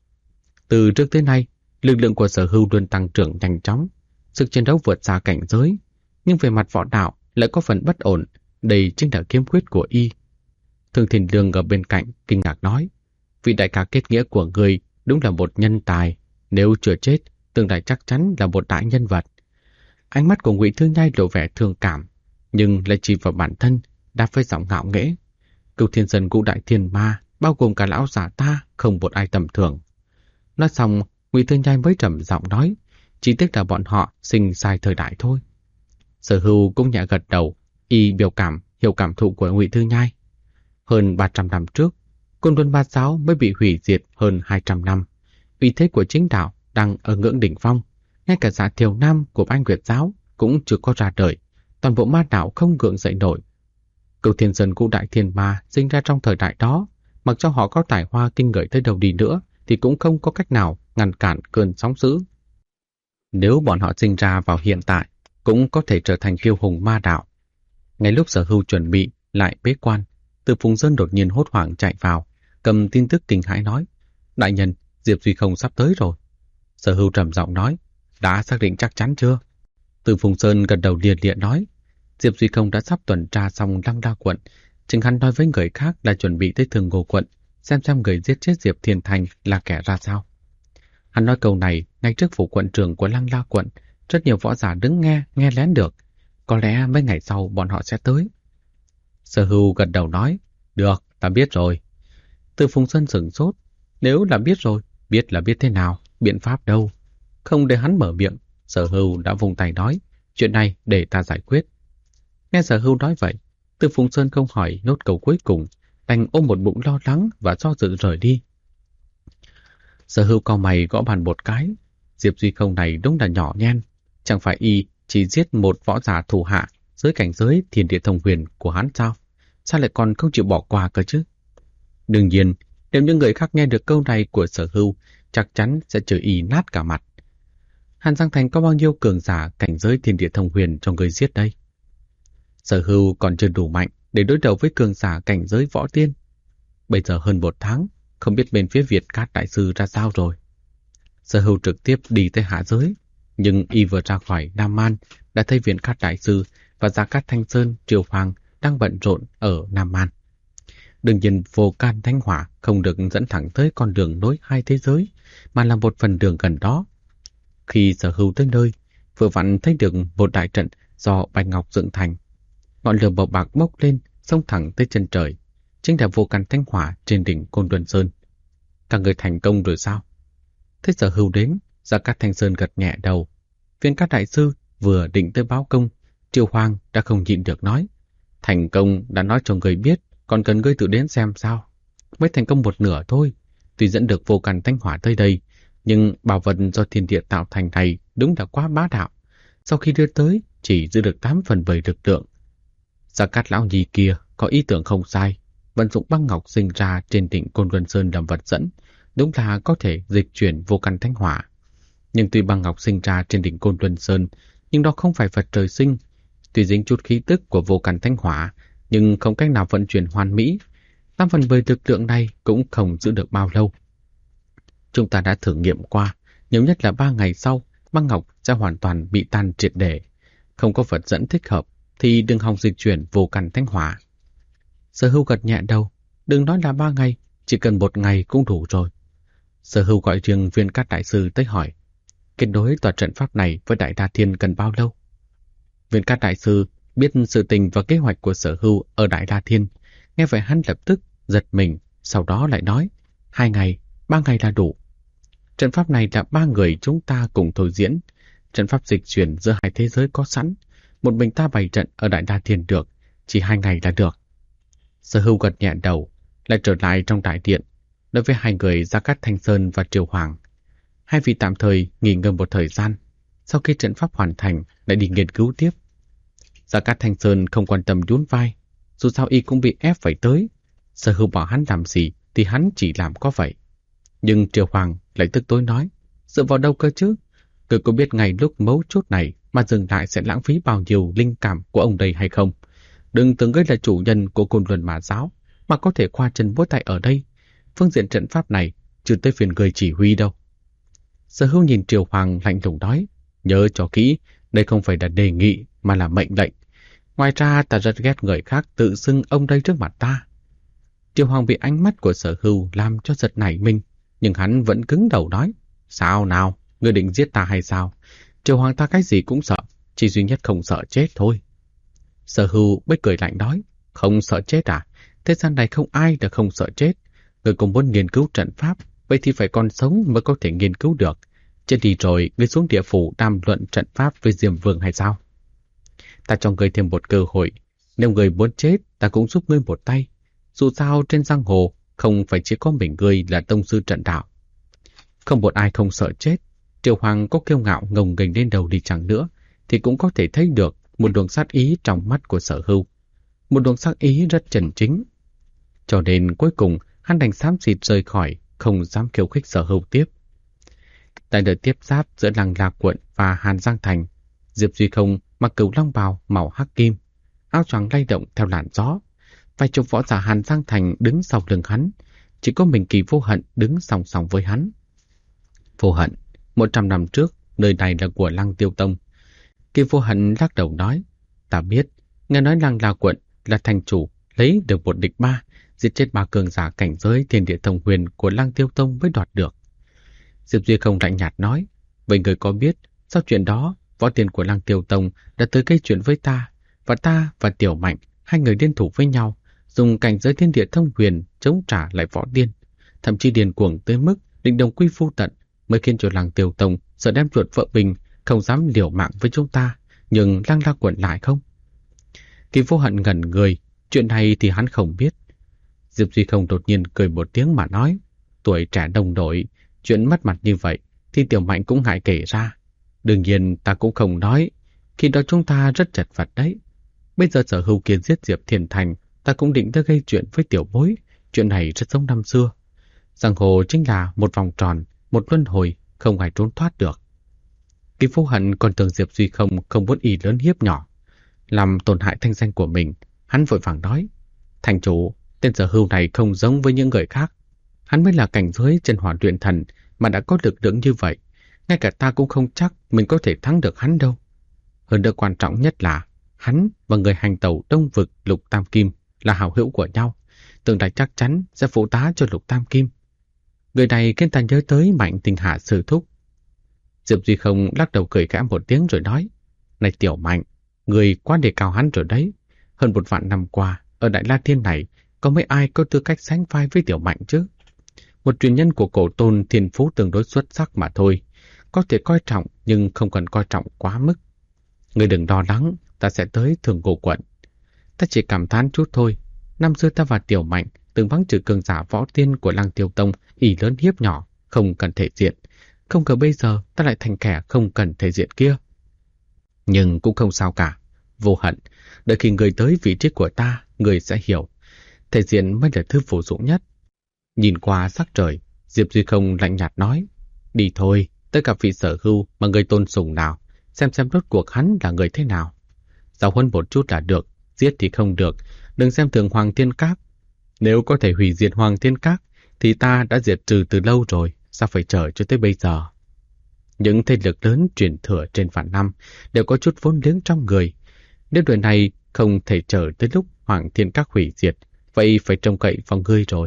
Từ trước tới nay, lực lượng của Sở Hưu luôn tăng trưởng nhanh chóng, sức chiến đấu vượt xa cảnh giới, nhưng về mặt võ đạo lại có phần bất ổn, đây chính là khiếm khuyết của y. Thương Thiên Lương ở bên cạnh kinh ngạc nói, vị đại ca kết nghĩa của người đúng là một nhân tài, Nếu chưa chết, tương lai chắc chắn là một đại nhân vật. Ánh mắt của Ngụy Thương Nhai lộ vẻ thương cảm, nhưng lại chỉ vào bản thân, đáp với giọng ngạo nghễ. Cửu Thiên Sơn Ngũ Đại Thiên Ma, bao gồm cả lão giả ta, không một ai tầm thường. Nói xong, Ngụy Thương Nhai mới trầm giọng nói, chỉ tiếc là bọn họ sinh sai thời đại thôi. Sở Hưu cũng nhẹ gật đầu, y biểu cảm, hiểu cảm thụ của Ngụy Thương Nhai. Hơn 300 năm trước, Côn Luân Bát Giáo mới bị hủy diệt hơn 200 năm. Uy thế của chính đạo đang ở ngưỡng đỉnh phong, ngay cả Dạ Thiều Nam của Bách Nguyệt Giáo cũng chưa có ra đời, toàn bộ ma đạo không gượng dậy nổi. Cửu Thiên Sơn Ngũ Đại Thiên Ma sinh ra trong thời đại đó, mặc cho họ có tài hoa kinh người tới đâu đi nữa thì cũng không có cách nào ngăn cản cơn sóng dữ. Nếu bọn họ sinh ra vào hiện tại, cũng có thể trở thành kiêu hùng ma đạo. Ngay lúc Sở Hưu chuẩn bị lại bế quan, Từ Phùng Sơn đột nhiên hốt hoảng chạy vào, cầm tin tức kinh hãi nói: "Đại nhân, Diệp Duy Không sắp tới rồi." Sở Hưu trầm giọng nói: "Đã xác định chắc chắn chưa?" Từ Phùng Sơn gật đầu liền liền nói: "Diệp Duy Không đã sắp tuần tra xong Lăng Đa quận, chừng hắn nói với người khác là chuẩn bị tới Thường Ngô quận, xem người giết chết Diệp Thiên Thành là kẻ ra sao." Hắn nói câu này ngay trước phủ quận trưởng của Lăng La quận, rất nhiều võ giả đứng nghe lén được. Có lẽ mấy ngày sau bọn họ sẽ tới. Sở Hưu gật đầu nói: "Được, ta biết rồi." Từ Phùng Sơn sửng sốt: "Nếu là biết rồi, biết là biết thế nào, biện pháp đâu?" Không để hắn mở miệng, Sở Hưu đã vùng tay nói: "Chuyện này để ta giải quyết." Nghe Sở Hưu nói vậy, Từ Phùng Sơn không hỏi nốt câu cuối cùng, đành ôm một bụng lo lắng và do dự rời đi. Sở Hưu cau mày gõ bàn một cái. Diệp Duy Không này đúng là nhỏ nhen, chẳng phải y chỉ giết một võ giả thủ hạ dưới cảnh giới Thiên Địa Thông Huyền của hắn sao? Sao lại còn không chịu bỏ qua cơ chứ? Đương nhiên, nếu những người khác nghe được câu này của Sở Hưu, chắc chắn sẽ chửi y nát cả mặt. Hàn Giang Thành có bao nhiêu cường giả cảnh giới Thiên Địa Thông Huyền cho người giết đây? Sở Hưu còn chưa đủ mạnh để đối đầu với cường giả cảnh giới võ tiên. Bây giờ hơn 1 tháng, không biết bên phía Việt Cát Đại Sư ra sao rồi. Sở Hưu trực tiếp đi tới hạ giới, nhưng y vừa ra khỏi Nam Man đã thấy Việt Cát Đại Sư và Gia Cát Thanh Sơn, Triều Hoàng đang bận rộn ở Nam Man. Đương nhiên Vô Can Thanh Hỏa không được dẫn thẳng tới con đường nối hai thế giới, mà là một phần đường gần đó. Khi Sở Hưu tới nơi, vừa vặn thấy được một đại trận do bạch ngọc dựng thành. Ngọn lửa màu bạc bốc lên, xông thẳng tới chân trời, chính là Vô Can Thanh Hỏa trên đỉnh Côn Luân Sơn. Các người thành công rồi sao? Thế Sở Hưu đến, Gia Cát Thanh Sơn gật nhẹ đầu. Viên Cát Đại Sư vừa định tới báo công, Triều Hoàng đã không nhịn được nói: "Thành công đã nói cho người biết, còn cần ngươi tự đến xem sao?" Mới thành công một nửa thôi. Tuy dẫn được Vô Can Thanh Hỏa tới đây, nhưng bảo vật do thiên địa tạo thành này đúng là quá bá đạo. Sau khi đưa tới, chỉ giữ được 8/10 lực lượng. Gia Cát lão nhì kia có ý tưởng không sai, vận dụng băng ngọc sinh ra trên đỉnh Côn Luân Sơn làm vật dẫn, đúng là có thể dịch chuyển Vô Can Thanh Hỏa. Nhưng tuy băng ngọc sinh ra trên đỉnh Côn Luân Sơn, nhưng đó không phải vật trời sinh. Tuy dính chút khí tức của Vô Can Thanh Hỏa, nhưng không cách nào vận chuyển hoàn mỹ. 8/10 lực lượng này cũng không giữ được bao lâu. Chúng ta đã thử nghiệm qua, nhiều nhất là 3 ngày sau, băng ngọc sẽ hoàn toàn bị tan triệt để. Không có vật dẫn thích hợp thì đừng hòng dịch chuyển Vô Can Thanh Hỏa. Sở Hưu gật nhẹ đầu, đừng nói là 3 ngày, chỉ cần 1 ngày cũng đủ rồi. Sở Hưu gọi riêng Viên Cát Đại Sư tới hỏi: "Kết nối tòa trận pháp này với Đại Đa Thiên cần bao lâu?" Viên Cát Đại Sư biết sự tình và kế hoạch của Sở Hưu ở Đại Đa Thiên, nghe vậy hắn lập tức giật mình, sau đó lại nói: 2 ngày, 3 ngày là đủ. Trận pháp này là 3 người chúng ta cùng thôi diễn. Trận pháp dịch chuyển giữa hai thế giới có sẵn, một mình ta bày trận ở Đại Đa Thiên được, chỉ 2 ngày là được. Sở Hưu gật nhẹ đầu, lại trở lại trong đại điện, đối với 2 người Gia Cát Thanh Sơn và Triều Hoàng: "Hai vị tạm thời nghỉ ngơi một thời gian, sau khi trận pháp hoàn thành lại đi nghiên cứu tiếp." Gia Cát Thanh Sơn không quan tâm nhún vai, dù sao y cũng bị ép phải tới. Sở Hưu bảo hắn làm gì thì hắn chỉ làm có vậy. Nhưng Triều Hoàng lại tức tối nói: "Dựa vào đâu cơ chứ? Ngươi có biết ngay lúc mấu chốt này mà dừng lại sẽ lãng phí bao nhiêu linh cảm của ông đây hay không? Đừng tưởng ngươi là chủ nhân của Côn Luân Ma Giáo mà có thể khoa chân múa tay ở đây. Phương diện trận pháp này chưa tới phiền ngươi chỉ huy đâu." Sở Hưu nhìn Triều Hoàng lạnh lùng nói: "Nhớ cho kỹ, đây không phải là đề nghị mà là mệnh lệnh. Ngoài ra ta rất ghét người khác tự xưng ông đây trước mặt ta." Triều Hoàng bị ánh mắt của Sở Hưu làm cho giật nảy mình, nhưng hắn vẫn cứng đầu nói: Sao nào? Ngươi định giết ta hay sao? Triều hoàng ta cái gì cũng sợ, chỉ duy nhất không sợ chết thôi. Sở Hưu bếch cười lạnh nói, không sợ chết à? Thế gian này không ai là không sợ chết. Ngươi cũng muốn nghiên cứu trận pháp, vậy thì phải còn sống mới có thể nghiên cứu được. Chết đi rồi, ngươi xuống địa phủ đàm luận trận pháp với Diêm Vương hay sao? Ta cho ngươi thêm một cơ hội. Nếu ngươi muốn chết, ta cũng giúp ngươi một tay. Dù sao trên giang hồ, không phải chỉ có mình ngươi là tông sư trận đạo. Không một ai không sợ chết. Triều Hoàng có kiêu ngạo ngồng nghềnh lên đầu đi chẳng nữa, thì cũng có thể thấy được một luồng sát ý trong mắt của Sở Hưu. Một luồng sát ý rất chân chính. Cho nên cuối cùng, hắn đành xám xịt rời khỏi, không dám khiêu khích Sở Hưu tiếp. Tại đợt tiếp giáp giữa Lăng La quận và Hàn Giang thành, Diệp Duy Không mặc cửu long bào màu hắc kim, áo choàng lay động theo làn gió. Vài chục võ giả Hàn Giang thành đứng sau lưng hắn, chỉ có mình Kỳ Vô Hận đứng song song với hắn. Vô Hận, 100 năm trước, nơi này là của Lăng Tiêu Tông. Kỳ Vô Hận lắc đầu nói, ta biết, nghe nói Lăng La quận là thành chủ lấy được một địch ba, giết chết 3 cường giả cảnh giới thiên địa thông huyền của Lăng Tiêu Tông mới đoạt được. Diệp Duy Không lạnh nhạt nói, vậy người có biết sau chuyện đó võ tiên của Lăng Tiêu Tông đã tới gây chuyện với ta và Tiểu Mạnh, hai người liên thủ với nhau, dùng cảnh giới thiên địa thông huyền chống trả lại võ tiên, thậm chí điên cuồng tới mức định đồng quy phu tận, mới khiến cho Lăng Tiêu Tông sợ đem chuột vợ bình, không dám liều mạng với chúng ta, nhưng Lăng La quận lại không? Kỳ Vô Hận ngẩn người, chuyện này thì hắn không biết. Diệp Duy Không đột nhiên cười một tiếng mà nói, tuổi trẻ đồng đội, chuyện mất mặt như vậy thì Tiểu Mạnh cũng ngại kể ra. Đương nhiên ta cũng không nói, khi đó chúng ta rất chật vật đấy. Bây giờ Sở Hưu kia giết Diệp Thiền Thành, ta cũng định tới gây chuyện với Tiểu Bối, chuyện này rất giống năm xưa. Giang hồ chính là một vòng tròn, một luân hồi, không ai trốn thoát được. Kỳ Vô Hận còn tưởng Diệp Duy Không muốn ý lớn hiếp nhỏ, làm tổn hại thanh danh của mình. Hắn vội vàng nói, thành chủ, tên Sở Hưu này không giống với những người khác. Hắn mới là cảnh giới chân hỏa luyện thần mà đã có lực lượng như vậy. Ngay cả ta cũng không chắc mình có thể thắng được hắn đâu. Hơn nữa quan trọng nhất là hắn và người hành tẩu Đông Vực Lục Tam Kim là hảo hữu của nhau, tương lai chắc chắn sẽ phụ tá cho Lục Tam Kim. Người này khiến ta nhớ tới Mạnh Tinh Hà sư thúc. Diệp Duy Không lắc đầu cười khẽ một tiếng rồi nói, này Tiểu Mạnh, người quá đề cao hắn rồi đấy. Hơn 1 vạn năm qua, ở Đại La Thiên này, có mấy ai có tư cách sánh vai với Tiểu Mạnh chứ? Một truyền nhân của cổ tôn thiên phú tương đối xuất sắc mà thôi. Có thể coi trọng nhưng không cần coi trọng quá mức. Người đừng lo lắng, ta sẽ tới Thường Cổ quận. Ta chỉ cảm thán chút thôi. Năm xưa ta và Tiểu Mạnh từng vắng trừ cường giả võ tiên của Lăng Tiêu Tông, ỷ lớn hiếp nhỏ, không cần thể diện. Không ngờ bây giờ ta lại thành kẻ không cần thể diện kia. Nhưng cũng không sao cả. Vô Hận, đợi khi người tới vị trí của ta, người sẽ hiểu. Thể diện mới là thứ vô dụng nhất. Nhìn qua sắc trời, Diệp Duy Không lạnh nhạt nói, đi thôi, tới gặp vị Sở Hưu mà người tôn sùng nào, xem rốt cuộc hắn là người thế nào. Giáo huấn một chút là được, giết thì không được, đừng xem thường Hoàng Thiên Các. Nếu có thể hủy diệt Hoàng Thiên Các, thì ta đã diệt trừ từ lâu rồi, sao phải chờ cho tới bây giờ. Những thế lực lớn truyền thừa trên vạn năm đều có chút vốn liếng trong người. Nếu đời này không thể chờ tới lúc Hoàng Thiên Các hủy diệt, vậy phải trông cậy vào ngươi rồi.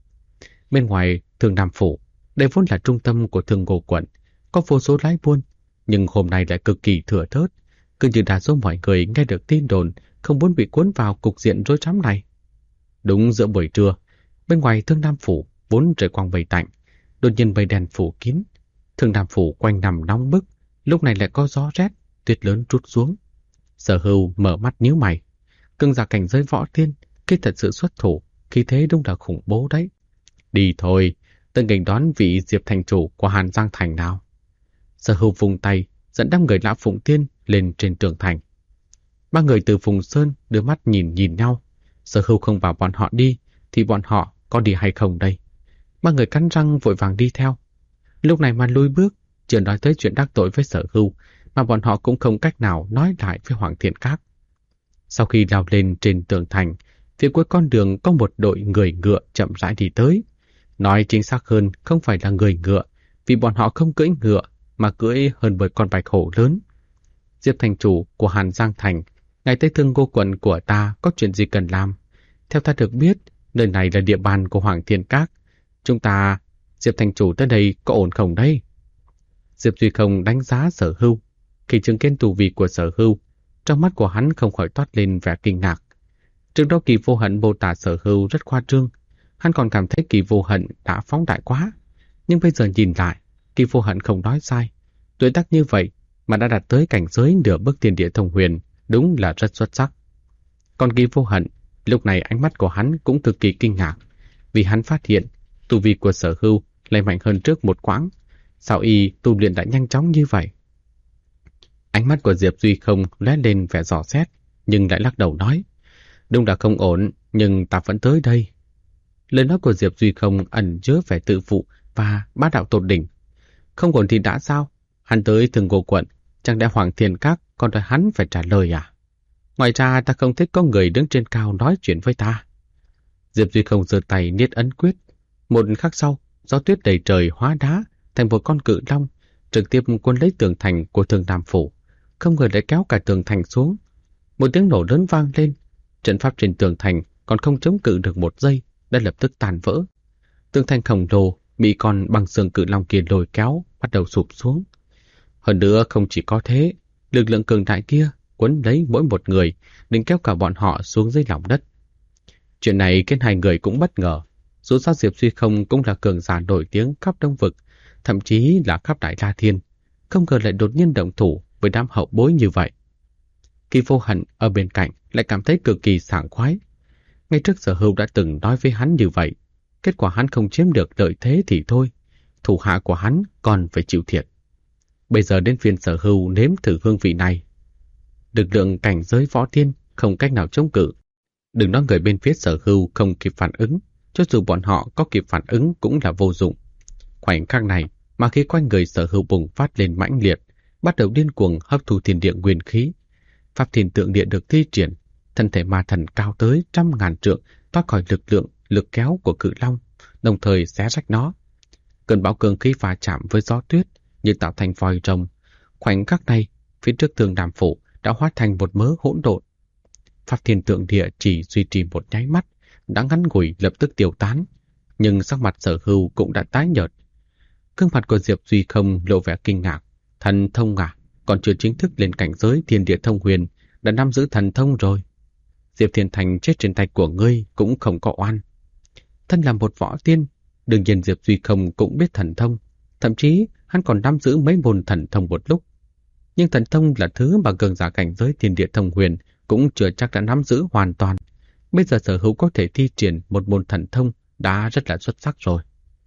Bên ngoài Thương Nam Phủ, đây vốn là trung tâm của Thương Ngô quận, có vô số lái buôn, nhưng hôm nay lại cực kỳ thưa thớt, cứ như đa số mọi người nghe được tin đồn không muốn bị cuốn vào cục diện rối rắm này. Đúng giữa buổi trưa, bên ngoài Thương Nam Phủ vốn trời quang mây tạnh, đột nhiên mây đen phủ kín. Thương Nam Phủ quanh nằm nóng bức, lúc này lại có gió rét, tuyết lớn trút xuống. Sở Hưu mở mắt nhíu mày, cường giả cảnh giới võ tiên, khi thật sự xuất thủ, khí thế đúng là khủng bố đấy. Đi thôi, tới nghênh đón vị Diệp thành chủ của Hàn Giang thành nào. Sở Hưu vùng tay, dẫn đám người Lã Phụng Tiên lên trên tường thành. 3 người từ Phùng Sơn đưa mắt nhìn nhau. Sở Hưu không bảo bọn họ đi, thì bọn họ có đi hay không đây? 3 người cắn răng vội vàng đi theo. Lúc này mà lùi bước, chưa nói tới chuyện đắc tội với Sở Hưu, mà bọn họ cũng không cách nào nói lại với Hoàng Thiên Các. Sau khi leo lên trên tường thành, phía cuối con đường có một đội người ngựa chậm rãi đi tới. Nói chính xác hơn không phải là người ngựa, vì bọn họ không cưỡi ngựa, mà cưỡi hơn 10 con bạch hổ lớn. Diệp thành chủ của Hàn Giang thành, ngày tới Thương Ngô quận của ta có chuyện gì cần làm? Theo ta được biết, nơi này là địa bàn của Hoàng Thiên Các. Chúng ta, Diệp thành chủ tới đây có ổn không đây? Diệp Duy Không đánh giá Sở Hưu. Khi chứng kiến tu vi của Sở Hưu, trong mắt của hắn không khỏi toát lên vẻ kinh ngạc. Trước đó Kỳ Vô Hận mô tả Sở Hưu rất khoa trương, hắn còn cảm thấy Kỳ Vô Hận đã phóng đại quá. Nhưng bây giờ nhìn lại, Kỳ Vô Hận không nói sai. Tuổi tác như vậy mà đã đạt tới cảnh giới nửa bước thiên địa thông huyền, đúng là rất xuất sắc. Còn Kỳ Vô Hận, lúc này ánh mắt của hắn cũng cực kỳ kinh ngạc, vì hắn phát hiện tu vi của Sở Hưu lại mạnh hơn trước một quãng. Sao y tu luyện đã nhanh chóng như vậy? Ánh mắt của Diệp Duy Không lóe lên vẻ dò xét, nhưng lại lắc đầu nói, đúng là không ổn, nhưng ta vẫn tới đây. Lời nói của Diệp Duy Không ẩn chứa vẻ tự phụ và bá đạo tột đỉnh. Không ổn thì đã sao? Hắn tới Thường Ngô quận, chẳng lẽ Hoàng Thiên Các còn đòi hắn phải trả lời à? Ngoài ra ta không thích có người đứng trên cao nói chuyện với ta. Diệp Duy Không giơ tay niết ấn quyết. Một khắc sau, gió tuyết đầy trời hóa đá thành một con cự long, trực tiếp cuốn lấy tường thành của Thường Nam phủ, không ngờ lại kéo cả tường thành xuống. Một tiếng nổ lớn vang lên, trận pháp trên tường thành còn không chống cự được một giây đã lập tức tàn vỡ. Tường thành khổng lồ bị con bằng xương cự long kia lôi kéo bắt đầu sụp xuống. Hơn nữa không chỉ có thế, lực lượng cường đại kia cuốn lấy mỗi một người, định kéo cả bọn họ xuống dưới lòng đất. Chuyện này khiến hai người cũng bất ngờ. Dù sao Diệp Duy Không cũng là cường giả nổi tiếng khắp Đông Vực, thậm chí là khắp Đại La Thiên, không ngờ lại đột nhiên động thủ với đám hậu bối như vậy. Kỳ Vô Hận ở bên cạnh lại cảm thấy cực kỳ sảng khoái. Ngay trước Sở Hưu đã từng nói với hắn như vậy, kết quả hắn không chiếm được lợi thế thì thôi, thủ hạ của hắn còn phải chịu thiệt. Bây giờ đến phiên Sở Hưu nếm thử hương vị này. Lực lượng cảnh giới võ thiên không cách nào chống cự. Đừng nói người bên phía Sở Hưu không kịp phản ứng, cho dù bọn họ có kịp phản ứng cũng là vô dụng. Khoảnh khắc này mà khi quanh người Sở Hưu bùng phát lên mãnh liệt, bắt đầu điên cuồng hấp thu thiên địa nguyên khí. Pháp thiên tượng địa được thi triển, thân thể ma thần cao tới 100.000 trượng thoát khỏi lực kéo của cự long, đồng thời xé rách nó. Cơn bão cường khí va chạm với gió tuyết như tạo thành vòi rồng. Khoảnh khắc này, phía trước Thường Nam phủ đã hóa thành một mớ hỗn độn. Pháp thiên tượng địa chỉ duy trì một nháy mắt, đã ngắn ngủi lập tức tiêu tán, nhưng sắc mặt Sở Hưu cũng đã tái nhợt. Gương mặt của Diệp Duy Không lộ vẻ kinh ngạc. Thần thông à? Còn chưa chính thức lên cảnh giới thiên địa thông huyền, đã nắm giữ thần thông rồi. Diệp Thiên Thành chết trên tay của ngươi cũng không có oan. Thân là một võ tiên, đương nhiên Diệp Duy Không cũng biết thần thông, thậm chí hắn còn nắm giữ mấy môn thần thông một lúc. Nhưng thần thông là thứ mà cường giả cảnh giới thiên địa thông huyền cũng chưa chắc đã nắm giữ hoàn toàn. Bây giờ Sở Hữu có thể thi triển một môn thần thông đã rất là xuất sắc rồi.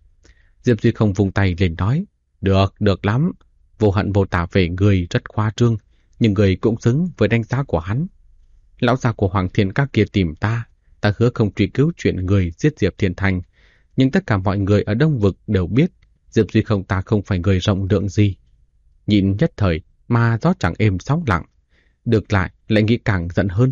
Diệp Duy Không vùng tay lên nói, được lắm. Vô Hận mô tả về người rất khoa trương, nhưng người cũng xứng với đánh giá của hắn. Lão già của Hoàng Thiên Các kia tìm ta hứa không truy cứu chuyện người giết Diệp Thiên Thành, nhưng tất cả mọi người ở Đông Vực đều biết Diệp Duy Không ta không phải người rộng lượng gì. Nhịn nhất thời mà gió chẳng êm sóng lặng, được lại nghĩ càng giận hơn.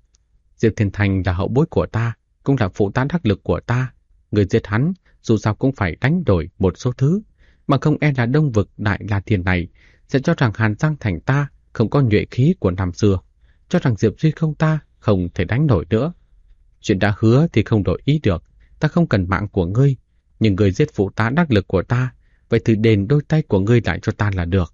Diệp Thiên Thành là hậu bối của ta, cũng là phụ tá đắc lực của ta. Người giết hắn dù sao cũng phải đánh đổi một số thứ, mà không e là Đông Vực Đại La Thiên này sẽ cho rằng Hàn Giang Thành ta không có nhuệ khí của năm xưa, cho rằng Diệp Duy Không ta không thể đánh nổi nữa. Chuyện đã hứa thì không đổi ý được, ta không cần mạng của ngươi, nhưng ngươi giết phụ tá đắc lực của ta, vậy thì đền đôi tay của ngươi lại cho ta là được.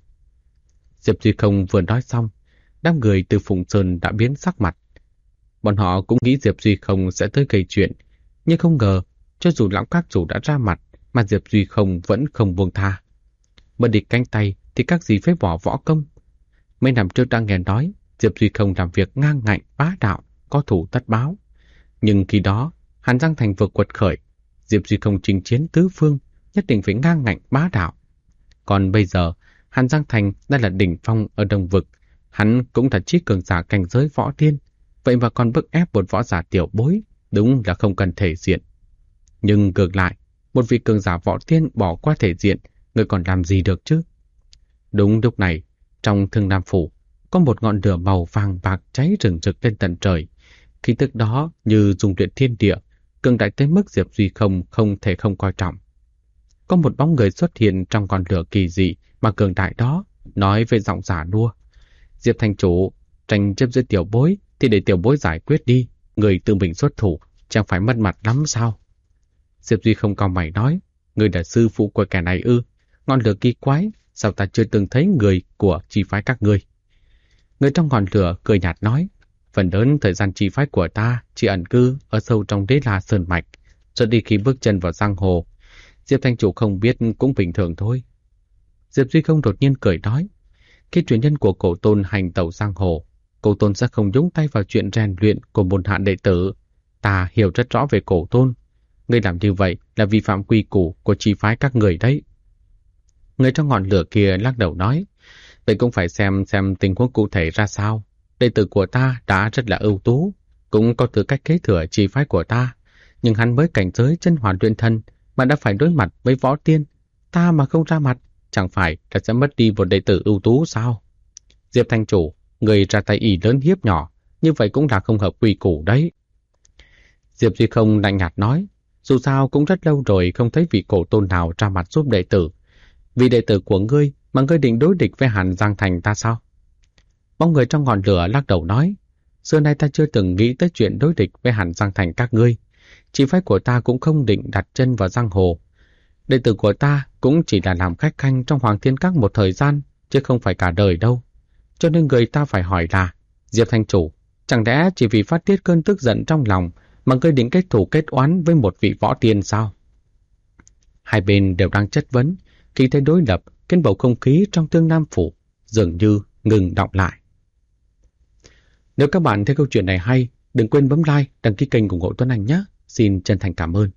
Diệp Duy Không vừa nói xong, đám người từ Phùng Sơn đã biến sắc mặt. Bọn họ cũng nghĩ Diệp Duy Không sẽ tới gây chuyện, nhưng không ngờ, cho dù lão các chủ đã ra mặt, mà Diệp Duy Không vẫn không buông tha. Mất địch cánh tay thì các gì phải bỏ võ công. Mấy năm trước đã nghe nói, Diệp Duy Không làm việc ngang ngạnh, bá đạo, có thủ tất báo. Nhưng khi đó, Hàn Giang Thành vừa quật khởi, Diệp Duy Không chinh chiến tứ phương, nhất định phải ngang ngạnh bá đạo. Còn bây giờ, Hàn Giang Thành đã là đỉnh phong ở Đông Vực, hắn cũng là chí cường giả cảnh giới võ tiên, vậy mà còn bức ép một võ giả tiểu bối, đúng là không cần thể diện. Nhưng ngược lại, một vị cường giả võ tiên bỏ qua thể diện, người còn làm gì được chứ? Đúng lúc này, trong Thương Nam phủ, có một ngọn lửa màu vàng bạc cháy rừng rực lên tận trời. Khí tức đó như dùng luyện thiên địa, cường đại tới mức Diệp Duy không thể không coi trọng. Có một bóng người xuất hiện trong ngọn lửa kỳ dị mà cường đại đó, nói với giọng giả nua: Diệp thành chủ, tranh chấp giữa tiểu bối thì để tiểu bối giải quyết đi, người tự mình xuất thủ, chẳng phải mất mặt lắm sao? Diệp Duy Không cau mày nói: Người là sư phụ của kẻ này ư? Ngọn lửa kỳ quái, sao ta chưa từng thấy người của chi phái các ngươi? Người trong ngọn lửa cười nhạt nói, phần lớn thời gian chi phái của ta chỉ ẩn cư ở sâu trong Đế La Sơn Mạch, cho đi khi bước chân vào giang hồ. Diệp Thanh Chủ không biết cũng bình thường thôi. Diệp Duy Không đột nhiên cười nói, khi truyền nhân của Cổ Tôn hành tẩu giang hồ, Cổ Tôn sẽ không nhúng tay vào chuyện rèn luyện của môn hạ đệ tử. Ta hiểu rất rõ về Cổ Tôn. Ngươi làm như vậy là vi phạm quy củ của chi phái các người đấy. Người trong ngọn lửa kia lắc đầu nói, vậy cũng phải xem tình huống cụ thể ra sao. Đệ tử của ta đã rất là ưu tú, cũng có tư cách kế thừa chi phái của ta, nhưng hắn mới cảnh giới chân hoàn luyện thân mà đã phải đối mặt với võ tiên. Ta mà không ra mặt, chẳng phải là sẽ mất đi một đệ tử ưu tú sao? Diệp Thanh Chủ, người ra tay ý lớn hiếp nhỏ, như vậy cũng là không hợp quy củ đấy. Diệp Duy Không lạnh nhạt nói, dù sao cũng rất lâu rồi không thấy vị Cổ Tôn nào ra mặt giúp đệ tử. Vì đệ tử của ngươi mà ngươi định đối địch với Hàn Giang Thành ta sao? Bóng người trong ngọn lửa lắc đầu nói, xưa nay ta chưa từng nghĩ tới chuyện đối địch với Hàn Giang Thành các ngươi. Chi phái của ta cũng không định đặt chân vào giang hồ. Đệ tử của ta cũng chỉ là làm khách khanh trong Hoàng Thiên Các một thời gian, chứ không phải cả đời đâu. Cho nên người ta phải hỏi là, Diệp Thanh Chủ, chẳng lẽ chỉ vì phát tiết cơn tức giận trong lòng mà ngươi định kết thù kết oán với một vị võ tiên sao? Hai bên đều đang chất vấn, khi thấy đối lập, khiến bầu không khí trong Tương Nam Phủ dường như ngừng đọng lại. Nếu các bạn thấy câu chuyện này hay, đừng quên bấm like, đăng ký kênh ủng hộ Tuấn Anh nhé. Xin chân thành cảm ơn.